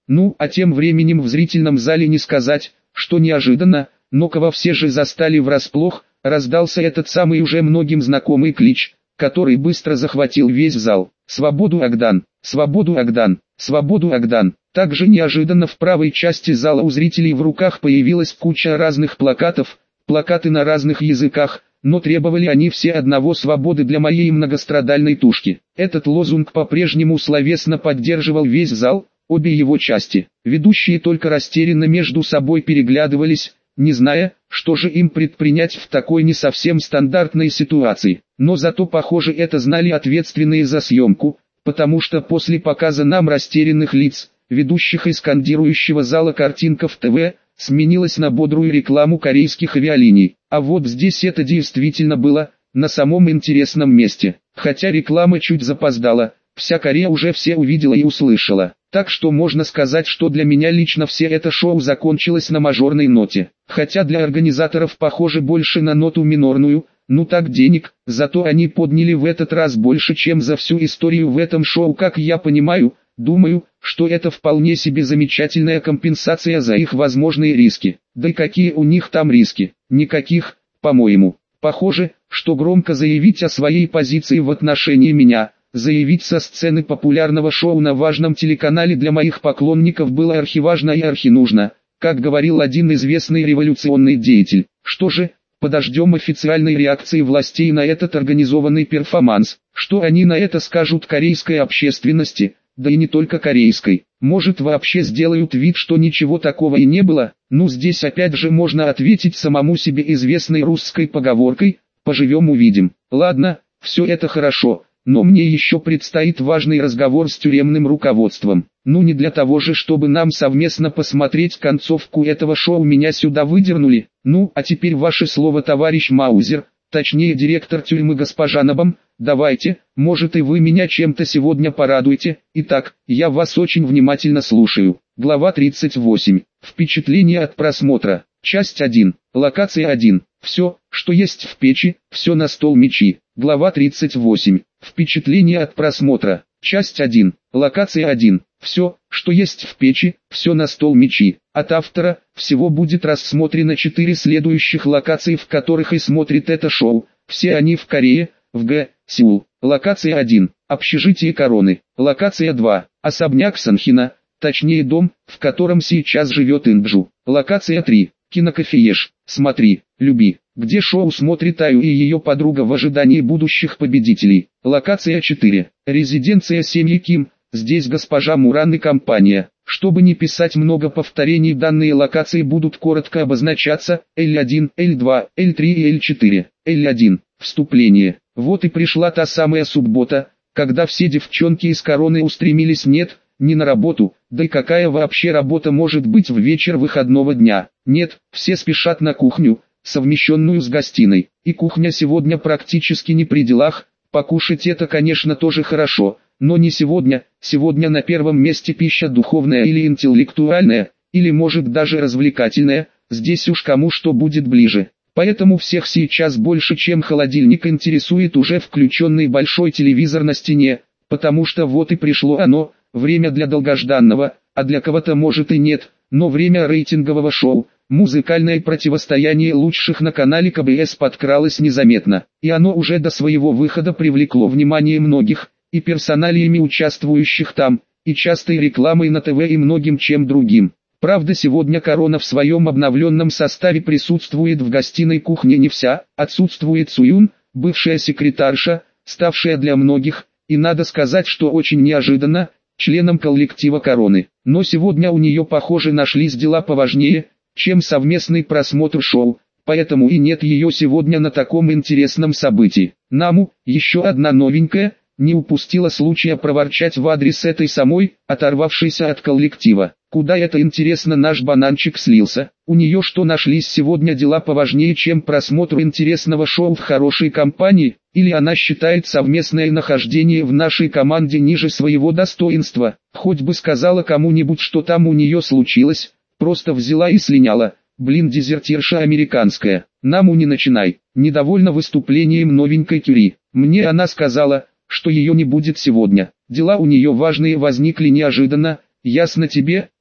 Ну, а тем временем в зрительном зале не сказать, что неожиданно, но кого все же застали врасплох, раздался этот самый уже многим знакомый клич, который быстро захватил весь зал. «Свободу Агдан! Свободу Агдан! Свободу Агдан!» Также неожиданно в правой части зала у зрителей в руках появилась куча разных плакатов, плакаты на разных языках, но требовали они все одного: свободы для моей многострадальной тушки. Этот лозунг по-прежнему словесно поддерживал весь зал, обе его части. Ведущие только растерянно между собой переглядывались, не зная, что же им предпринять в такой не совсем стандартной ситуации. Но зато, похоже, это знали ответственные за съемку, потому что после показа нам растерянных лиц, ведущих и скандирующего зала картинка в ТВ, сменилась на бодрую рекламу корейских авиалиний. А вот здесь это действительно было, на самом интересном месте. Хотя реклама чуть запоздала, вся Корея уже все увидела и услышала. Так что можно сказать, что для меня лично все это шоу закончилось на мажорной ноте. Хотя для организаторов похоже больше на ноту минорную, ну так денег, зато они подняли в этот раз больше, чем за всю историю в этом шоу. Как я понимаю, думаю, что это вполне себе замечательная компенсация за их возможные риски. Да и какие у них там риски? Никаких, по-моему. Похоже, что громко заявить о своей позиции в отношении меня, заявить со сцены популярного шоу на важном телеканале для моих поклонников было архиважно и архинужно, как говорил один известный революционный деятель. Что же, подождем официальной реакции властей на этот организованный перформанс. Что они на это скажут корейской общественности, да и не только корейской. Может, вообще сделают вид, что ничего такого и не было? Ну, здесь опять же можно ответить самому себе известной русской поговоркой: «Поживем увидим». Ладно, все это хорошо. Но мне еще предстоит важный разговор с тюремным руководством. Ну не для того же, чтобы нам совместно посмотреть концовку этого шоу меня сюда выдернули. Ну, а теперь ваше слово, товарищ Маузер, точнее директор тюрьмы госпожа Набам. Давайте, может и вы меня чем-то сегодня порадуете. Итак, я вас очень внимательно слушаю. Глава тридцать восемь. Впечатление от просмотра. Часть один. Локация один. Все, что есть в печи, все на стол мечи. Глава тридцать восемь. Впечатление от просмотра. Часть один. Локация один. Все, что есть в печи, все на стол мечи. От автора всего будет рассмотрено четыре следующих локаций, в которых и смотрит это шоу. Все они в Корее, в Г, Сеул. Локация один. Общежитие Короны. Локация два. Особняк Санхина, точнее дом, в котором сейчас живет Инджу. Локация три. Кинокафееш. Смотри, люби, где шоу смотрит Аю и ее подруга в ожидании будущих победителей. Локация четыре. Резиденция семьи Ким. Здесь госпожа Муран и компания. Чтобы не писать много повторений, данные локации будут коротко обозначаться: Эл один, Эл два, Эл три и Эл четыре. Эл один. Вступление. Вот и пришла та самая суббота, когда все девчонки из Короны устремились нет, не на работу, да и какая вообще работа может быть в вечер выходного дня. Нет, все спешат на кухню, совмещенную с гостиной. И кухня сегодня практически не при делах. Покушать это, конечно, тоже хорошо, но не сегодня. Сегодня на первом месте пища духовная или интеллектуальная, или может даже развлекательная. Здесь уж кому что будет ближе. Поэтому всех сейчас больше, чем холодильник, интересует уже включенный большой телевизор на стене, потому что вот и пришло оно, время для долгожданного, а для кого-то может и нет, но время рейтингового шоу. Музыкальное противостояние лучших на канале ка бэ эс подкралось незаметно, и оно уже до своего выхода привлекло внимание многих, и персоналиями участвующих там, и частой рекламой на ТВ и многим чем другим. Правда, сегодня Корона в своем обновленном составе присутствует в гостиной кухне не вся, отсутствует Суюн, бывшая секретарша, ставшая для многих, и надо сказать, что очень неожиданно, членом коллектива Короны. Но сегодня у нее, похоже, нашлись дела поважнее, чем совместный просмотр шоу, поэтому и нет ее сегодня на таком интересном событии. Наму, еще одна новенькая, не упустила случая проворчать в адрес этой самой, оторвавшейся от коллектива. Куда это, интересно, наш бананчик слился? У нее что, нашлись сегодня дела поважнее, чем просмотр интересного шоу в хорошей компании? Или она считает совместное нахождение в нашей команде ниже своего достоинства? Хоть бы сказала кому-нибудь, что там у нее случилось, просто взяла и слиняла. Блин, дезертирша американская. Наму, не начинай. Недовольна выступлением новенькой Кюри. Мне она сказала, что ее не будет сегодня. Дела у нее важные возникли неожиданно. Ясно тебе,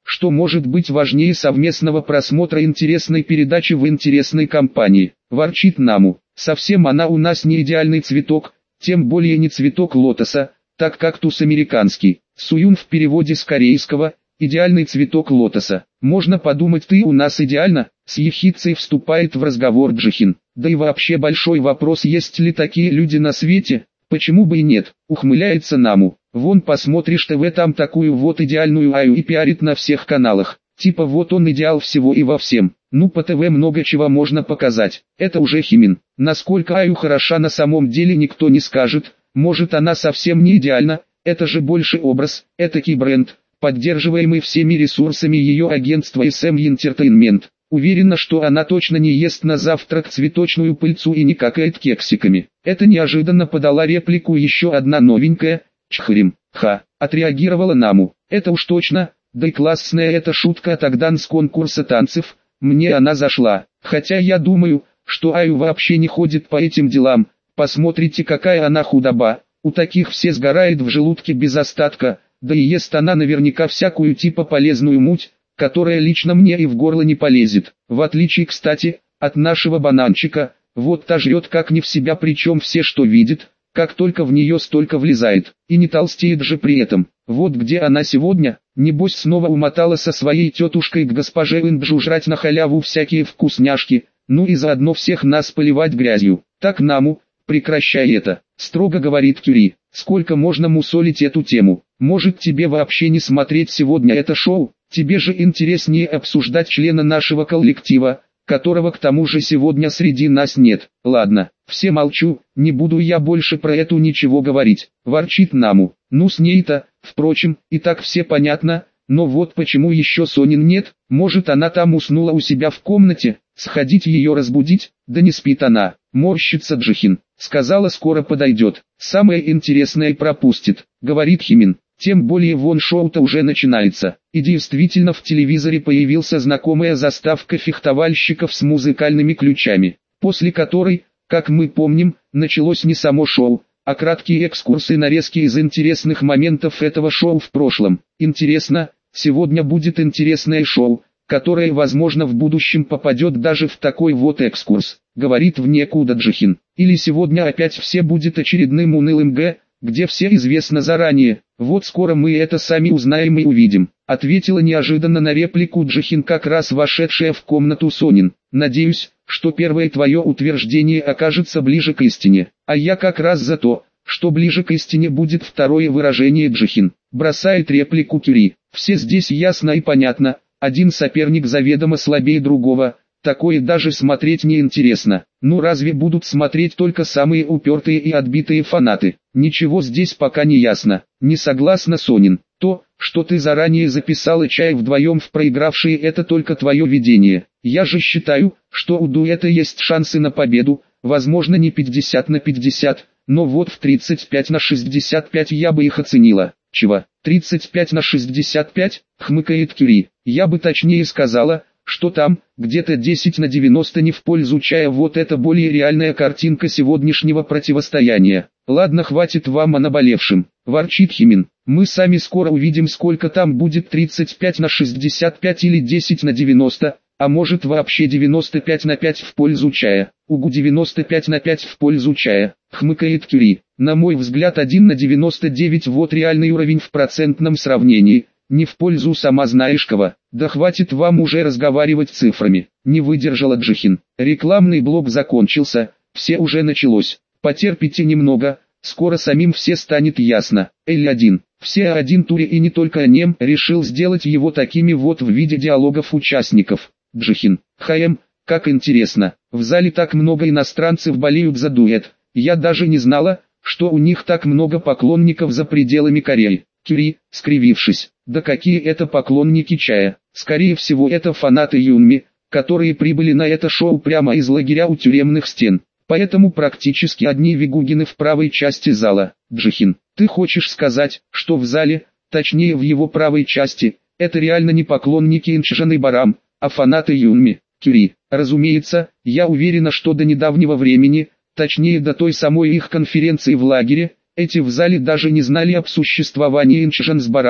Что может быть важнее совместного просмотра интересной передачи в интересной компании? Ворчит Наму. Совсем она у нас не идеальный цветок, тем более не цветок лотоса, так кактус американский. Суюн в переводе с корейского «идеальный цветок лотоса». Можно подумать, ты у нас идеально, с ехидцей вступает в разговор Джихин. Да и вообще большой вопрос, есть ли такие люди на свете, почему бы и нет, ухмыляется Наму. Вон посмотришь ТВ, там такую вот идеальную Аю и пиарит на всех каналах. Типа вот он идеал всего и во всем. Ну по ТВ много чего можно показать. Это уже Химин. Насколько Аю хороша на самом деле никто не скажет. Может она совсем не идеальна. Это же больше образ, этакий бренд, поддерживаемый всеми ресурсами ее агентства эс эм Entertainment. Уверена, что она точно не ест на завтрак цветочную пыльцу и не какает кексиками. Это неожиданно подала реплику еще одна новенькая. Чхрим, ха, отреагировала Наму. Это уж точно, да и классная эта шутка тогда с конкурса танцев, мне она зашла. Хотя я думаю, что Аю вообще не ходит по этим делам. Посмотрите, какая она худоба. У таких все сгорает в желудке без остатка, да и ест она наверняка всякую типа полезную муть, которая лично мне и в горло не полезет. В отличие, кстати, от нашего бананчика, вот та жрет как не в себя, причем все что видит, как только в нее столько влезает, и не толстеет же при этом. Вот где она сегодня, небось снова умотала со своей тетушкой к госпоже Инджу жрать на халяву всякие вкусняшки, ну и заодно всех нас поливать грязью. Так, Наму, прекращай это, строго говорит Кюри. Сколько можно мусолить эту тему? Может тебе вообще не смотреть сегодня это шоу? Тебе же интереснее обсуждать члена нашего коллектива, которого к тому же сегодня среди нас нет. Ладно, все молчу, не буду я больше про эту ничего говорить, ворчит Наму. Ну с ней-то, впрочем, и так все понятно, но вот почему еще Сонин нет, может она там уснула у себя в комнате, сходить ее разбудить, да не спит она, морщится Джихин. Сказала, скоро подойдет, самое интересное пропустит, говорит Химин. Тем более вон шоу-то уже начинается. И действительно в телевизоре появился знакомая заставка фехтовальщиков с музыкальными ключами, после которой, как мы помним, началось не само шоу, а краткие экскурсы и нарезки из интересных моментов этого шоу в прошлом. Интересно, сегодня будет интересное шоу, которое возможно в будущем попадет даже в такой вот экскурс, говорит в некуда Джихин. Или сегодня опять все будет очередным унылым г, где все известно заранее. Вот скоро мы это сами узнаем и увидим, ответила неожиданно на реплику Джихин, как раз вошедшая в комнату Сонин. Надеюсь, что первое твое утверждение окажется ближе к истине, а я как раз за то, что ближе к истине будет второе выражение Джихин. Бросает реплику Кюри. Все здесь ясно и понятно, один соперник заведомо слабее другого. Такое даже смотреть не интересно. Ну разве будут смотреть только самые упертые и отбитые фанаты? Ничего здесь пока не ясно. Не согласна, Сонин. То, что ты заранее записала чай вдвоем в проигравшие, это только твое видение. Я же считаю, что у дуэта есть шансы на победу, возможно не пятьдесят на пятьдесят, но вот в тридцать пять на шестьдесят пять я бы их оценила. Чего? тридцать пять на шестьдесят пять? Хмыкает Кюри. Я бы точнее сказала, что там, где-то десять на девяносто не в пользу чая. Вот это более реальная картинка сегодняшнего противостояния. Ладно, хватит вам о наболевшем, ворчит Химин. Мы сами скоро увидим, сколько там будет, тридцать пять на шестьдесят пять или десять на девяносто, а может вообще девяносто пять на пять в пользу чая. Угу, девяносто пять на пять в пользу чая, хмыкает Кюри. На мой взгляд один на девяносто девять вот реальный уровень в процентном сравнении. Не в пользу сама знаешь кого. Да хватит вам уже разговаривать цифрами. Не выдержала Джихин. Рекламный блок закончился, все уже началось. Потерпите немного, скоро самим все станет ясно. Эль один. Все о один туре и не только о нем, решил сделать его такими вот в виде диалогов участников. Джихин. Хаем, как интересно. В зале так много иностранцев болеют за дуэт. Я даже не знала, что у них так много поклонников за пределами Кореи. Кюри, скривившись. Да какие это поклонники чая, скорее всего это фанаты Юнми, которые прибыли на это шоу прямо из лагеря у тюремных стен, поэтому практически одни вигугины в правой части зала. Джихин, ты хочешь сказать, что в зале, точнее в его правой части, это реально не поклонники Инчжан и Барам, а фанаты Юнми? Кюри, разумеется, я уверена, что до недавнего времени, точнее до той самой их конференции в лагере, эти в зале даже не знали об существовании Инчжан с Барам.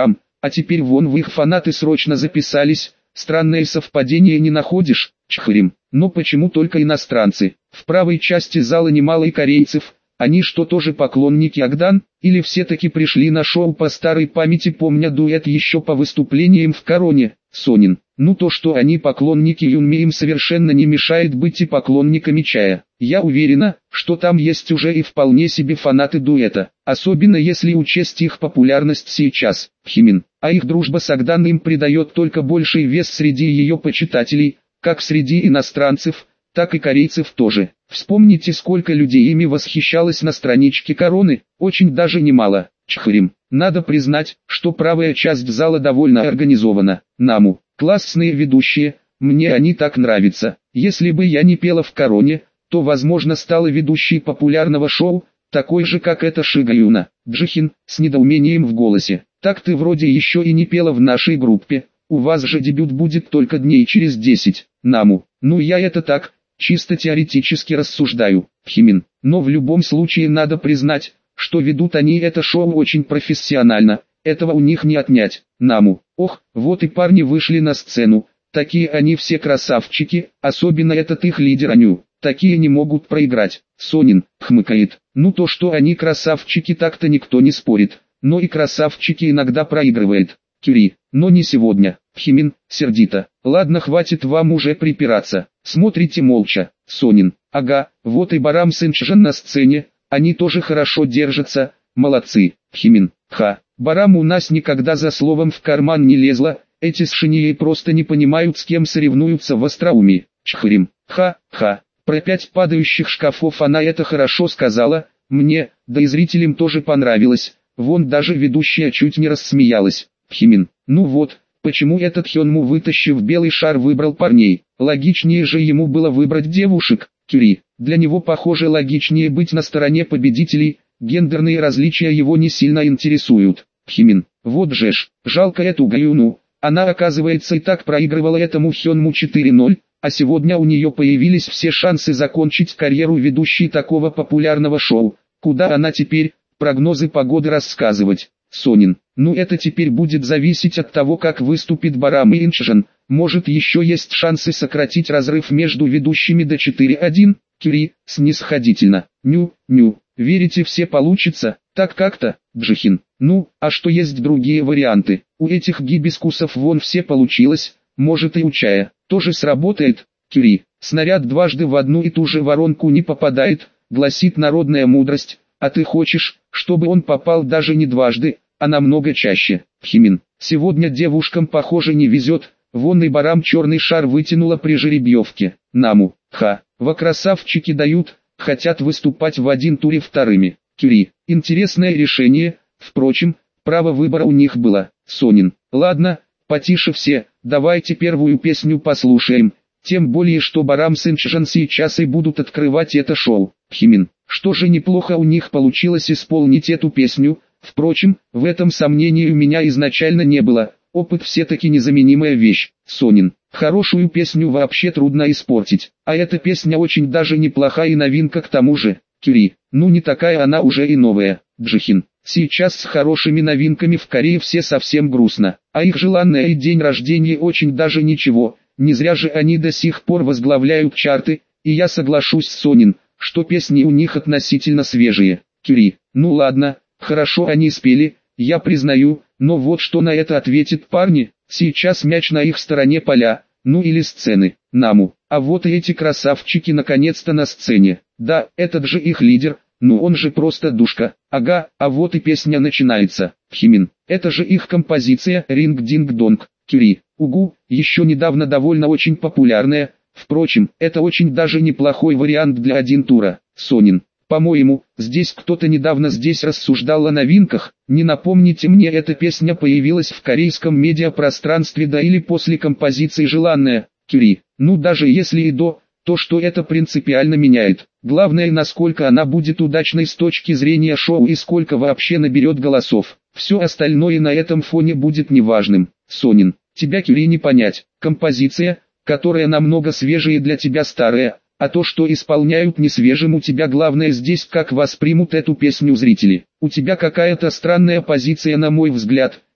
а теперь вон в их фанаты срочно записались, странное совпадение не находишь, чхрим. Но почему только иностранцы? В правой части зала немало и корейцев, они что тоже поклонники Агдан, или все-таки пришли на шоу по старой памяти, помня дуэт еще по выступлениям в Короне, Сонин. Ну то, что они поклонники Юнми, им совершенно не мешает быть и поклонниками Чая. Я уверена, что там есть уже и вполне себе фанаты дуэта, особенно если учесть их популярность сейчас, Химин. А их дружба с Агдан им придает только больший вес среди ее почитателей, как среди иностранцев, так и корейцев тоже. Вспомните, сколько людей ими восхищалось на страничке Короны, очень даже немало. Чхрим. Надо признать, что правая часть зала довольно организована. Наму. Классные ведущие, мне они так нравятся. Если бы я не пела в Короне, то возможно стала ведущей популярного шоу, такой же как эта Шига Юна. Джихин, с недоумением в голосе. Так ты вроде еще и не пела в нашей группе, у вас же дебют будет только дней через десять. Наму. Ну я это так, чисто теоретически рассуждаю. Химин. Но в любом случае надо признать, что ведут они это шоу очень профессионально, этого у них не отнять. Наму. Ох, вот и парни вышли на сцену, такие они все красавчики, особенно этот их лидер Аню, такие не могут проиграть. Сонин, хмыкает. Ну то, что они красавчики, так-то никто не спорит, но и красавчики иногда проигрывает. Кюри, но не сегодня. Химин, сердито. Ладно, хватит вам уже припираться, смотрите молча. Сонин, ага, вот и Барам с Инчжен на сцене, они тоже хорошо держатся, молодцы. Химин, ха, Барам у нас никогда за словом в карман не лезла, эти с Шиньей просто не понимают, с кем соревнуются в остроумии. Чхрим, ха-ха, про пять падающих шкафов она это хорошо сказала, мне, да и зрителям тоже понравилось, вон даже ведущая чуть не рассмеялась. Химин, ну вот, почему этот Хёнму, вытащив белый шар, выбрал парней, логичнее же ему было выбрать девушек. Кюри, для него похоже логичнее быть на стороне победителей, гендерные различия его не сильно интересуют. Химин, вот же ж, жалко эту Гаюну, она оказывается и так проигрывала этому Хёнму четыре ноль, а сегодня у нее появились все шансы закончить карьеру ведущей такого популярного шоу. Куда она теперь, прогнозы погоды рассказывать? Сонин, ну это теперь будет зависеть от того, как выступит Барам и Инчжен, может еще есть шансы сократить разрыв между ведущими до четыре один. Кюри, снисходительно, ню, ню, верите, все получится, так как-то. Джихин, ну, а что есть другие варианты, у этих гибискусов вон все получилось, может и у Чая, тоже сработает. Кюри, снаряд дважды в одну и ту же воронку не попадает, гласит народная мудрость, а ты хочешь, чтобы он попал даже не дважды, а намного чаще. Химин, сегодня девушкам похоже не везет, вон и Барам черный шар вытянула при жеребьевке. Наму, ха, во красавчики дают, хотят выступать в один туре вторыми. Кюри, интересное решение, впрочем, право выбора у них было. Сонин, ладно, потише все, давайте первую песню послушаем, тем более что Барам с Инчжен сейчас и будут открывать это шоу. Химин, что же неплохо у них получилось исполнить эту песню, впрочем, в этом сомнений у меня изначально не было, опыт все-таки незаменимая вещь. Сонин, хорошую песню вообще трудно испортить, а эта песня очень даже неплохая и новинка к тому же. Кюри, ну не такая она уже и новая. Джихин, сейчас с хорошими новинками в Корее все совсем грустно, а их желанное и день рождения очень даже ничего, не зря же они до сих пор возглавляют чарты, и я соглашусь с Сонин, что песни у них относительно свежие. Кюри, ну ладно, хорошо они спели, я признаю, но вот что на это ответят парни, сейчас мяч на их стороне поля, ну или сцены. Наму, а вот и эти красавчики наконец-то на сцене, да, этот же их лидер, ну он же просто душка, ага, а вот и песня начинается. Химин, это же их композиция «Ринг-динг-донг». Кюри, угу, еще недавно довольно очень популярная, впрочем, это очень даже неплохой вариант для один тура. Сонин, по-моему, здесь кто-то недавно здесь рассуждал о новинках, не напомните мне, эта песня появилась в корейском медиапространстве до или после композиции «Желанная». Кюри, ну даже если и до, то что это принципиально меняет. Главное, насколько она будет удачной с точки зрения шоу и сколько вообще наберет голосов. Все остальное на этом фоне будет неважным. Сонин, тебя, Кюри, не понять. Композиция, которая намного свежее для тебя старая, а то, что исполняют не свежим у тебя, главное здесь, как воспримут эту песню зрители. У тебя какая-то странная позиция, на мой взгляд.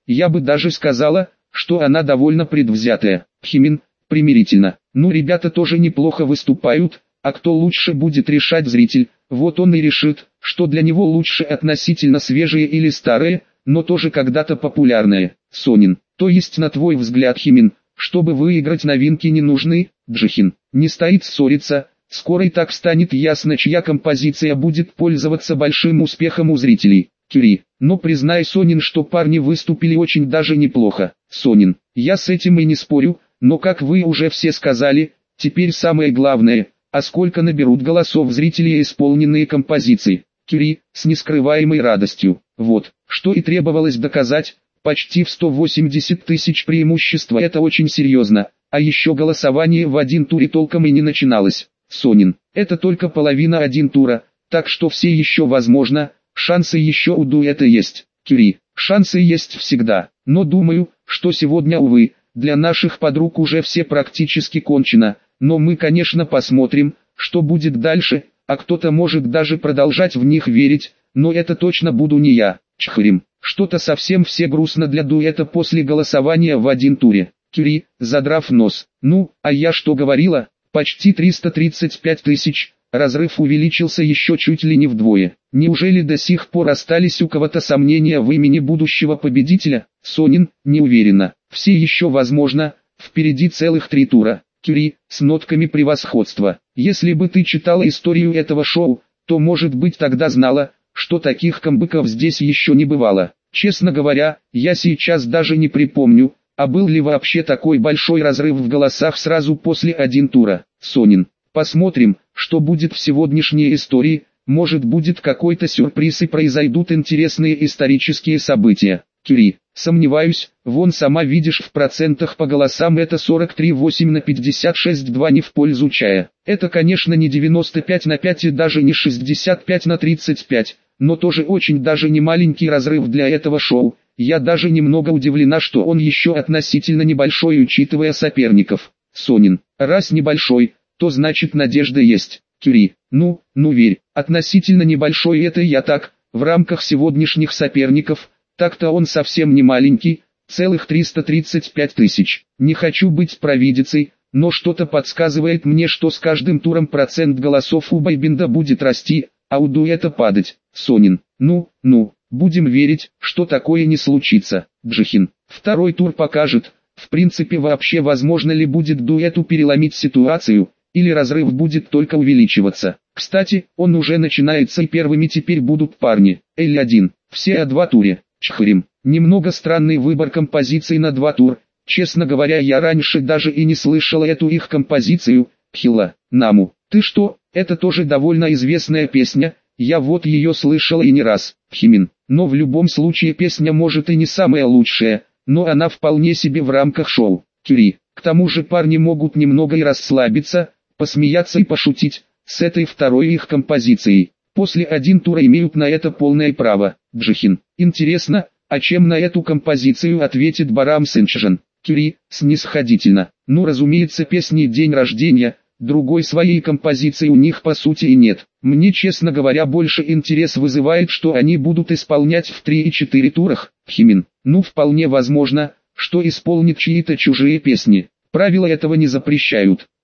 я бы даже сказала, что она довольно предвзятая. Химин, примирительно. Ну ребята тоже неплохо выступают, а кто лучше будет решать зритель, вот он и решит, что для него лучше относительно свежие или старые, но тоже когда-то популярные. Сонин, то есть на твой взгляд, Химин, чтобы выиграть новинки не нужны? Джихин, не стоит ссориться, скоро и так станет ясно, чья композиция будет пользоваться большим успехом у зрителей. Кюри, но признай, Сонин, что парни выступили очень даже неплохо. Сонин, я с этим и не спорю, но как вы уже все сказали, теперь самое главное, а сколько наберут голосов зрителей исполненные композиции. Кюри, с нескрываемой радостью, вот, что и требовалось доказать, почти в сто восемьдесят тысяч преимущества, это очень серьезно, а еще голосование в один тур и толком и не начиналось. Сонин, это только половина один тура, так что все еще возможно, шансы еще у дуэта есть. Кюри, шансы есть всегда, но думаю, что сегодня, увы, для наших подруг уже все практически кончено, но мы, конечно, посмотрим, что будет дальше, а кто-то может даже продолжать в них верить, но это точно буду не я. Чхрим, что-то совсем все грустно для дуэта после голосования в один туре. Кюри, задрав нос, ну, а я что говорила, почти триста тридцать пять тысяч, разрыв увеличился еще чуть ли не вдвое. Неужели до сих пор остались у кого-то сомнения в имени будущего победителя? Сонин, не уверена, все еще возможно, впереди целых три тура. Кюри, с нотками превосходства, если бы ты читала историю этого шоу, то может быть тогда знала, что таких камбэков здесь еще не бывало. Честно говоря, я сейчас даже не припомню, а был ли вообще такой большой разрыв в голосах сразу после один тура. Сонин, посмотрим, что будет в сегодняшней истории, может будет какой-то сюрприз и произойдут интересные исторические события. Кюри, сомневаюсь, вон сама видишь в процентах по голосам это сорок три восемь на пятьдесят шесть два не в пользу чая. Это конечно не девяносто пять на пять и даже не шестьдесят пять на тридцать пять, но тоже очень даже не маленький разрыв для этого шоу. Я даже немного удивлена, что он еще относительно небольшой, учитывая соперников. Сонин, раз небольшой, то значит надежда есть. Кюри, ну, ну верь, относительно небольшой это я так, в рамках сегодняшних соперников, так-то он совсем не маленький, целых триста тридцать пять тысяч. Не хочу быть провидицей, но что-то подсказывает мне, что с каждым туром процент голосов у бойбенда будет расти, а у дуэта падать. Сонин, ну, ну, будем верить, что такое не случится. Джихин, второй тур покажет, в принципе вообще возможно ли будет дуэту переломить ситуацию, или разрыв будет только увеличиваться. Кстати, он уже начинается и первыми теперь будут парни. Эль один, все о два туре. Чхрим, немного странный выбор композиций на два тур, честно говоря я раньше даже и не слышала эту их композицию. Хила, Наму, ты что, это тоже довольно известная песня, я вот ее слышала и не раз. Химин, но в любом случае песня может и не самая лучшая, но она вполне себе в рамках шоу. Кюри, к тому же парни могут немного и расслабиться, посмеяться и пошутить, с этой второй их композицией. После один тура имеют на это полное право. Джихин, интересно, а чем на эту композицию ответит Барам Сенчжан? Кюри, снисходительно, ну разумеется песни «День рождения», другой своей композиции у них по сути и нет. Мне честно говоря больше интерес вызывает, что они будут исполнять в три и четыре турах. Химин, ну вполне возможно, что исполнит чьи-то чужие песни. Правила этого не запрещают.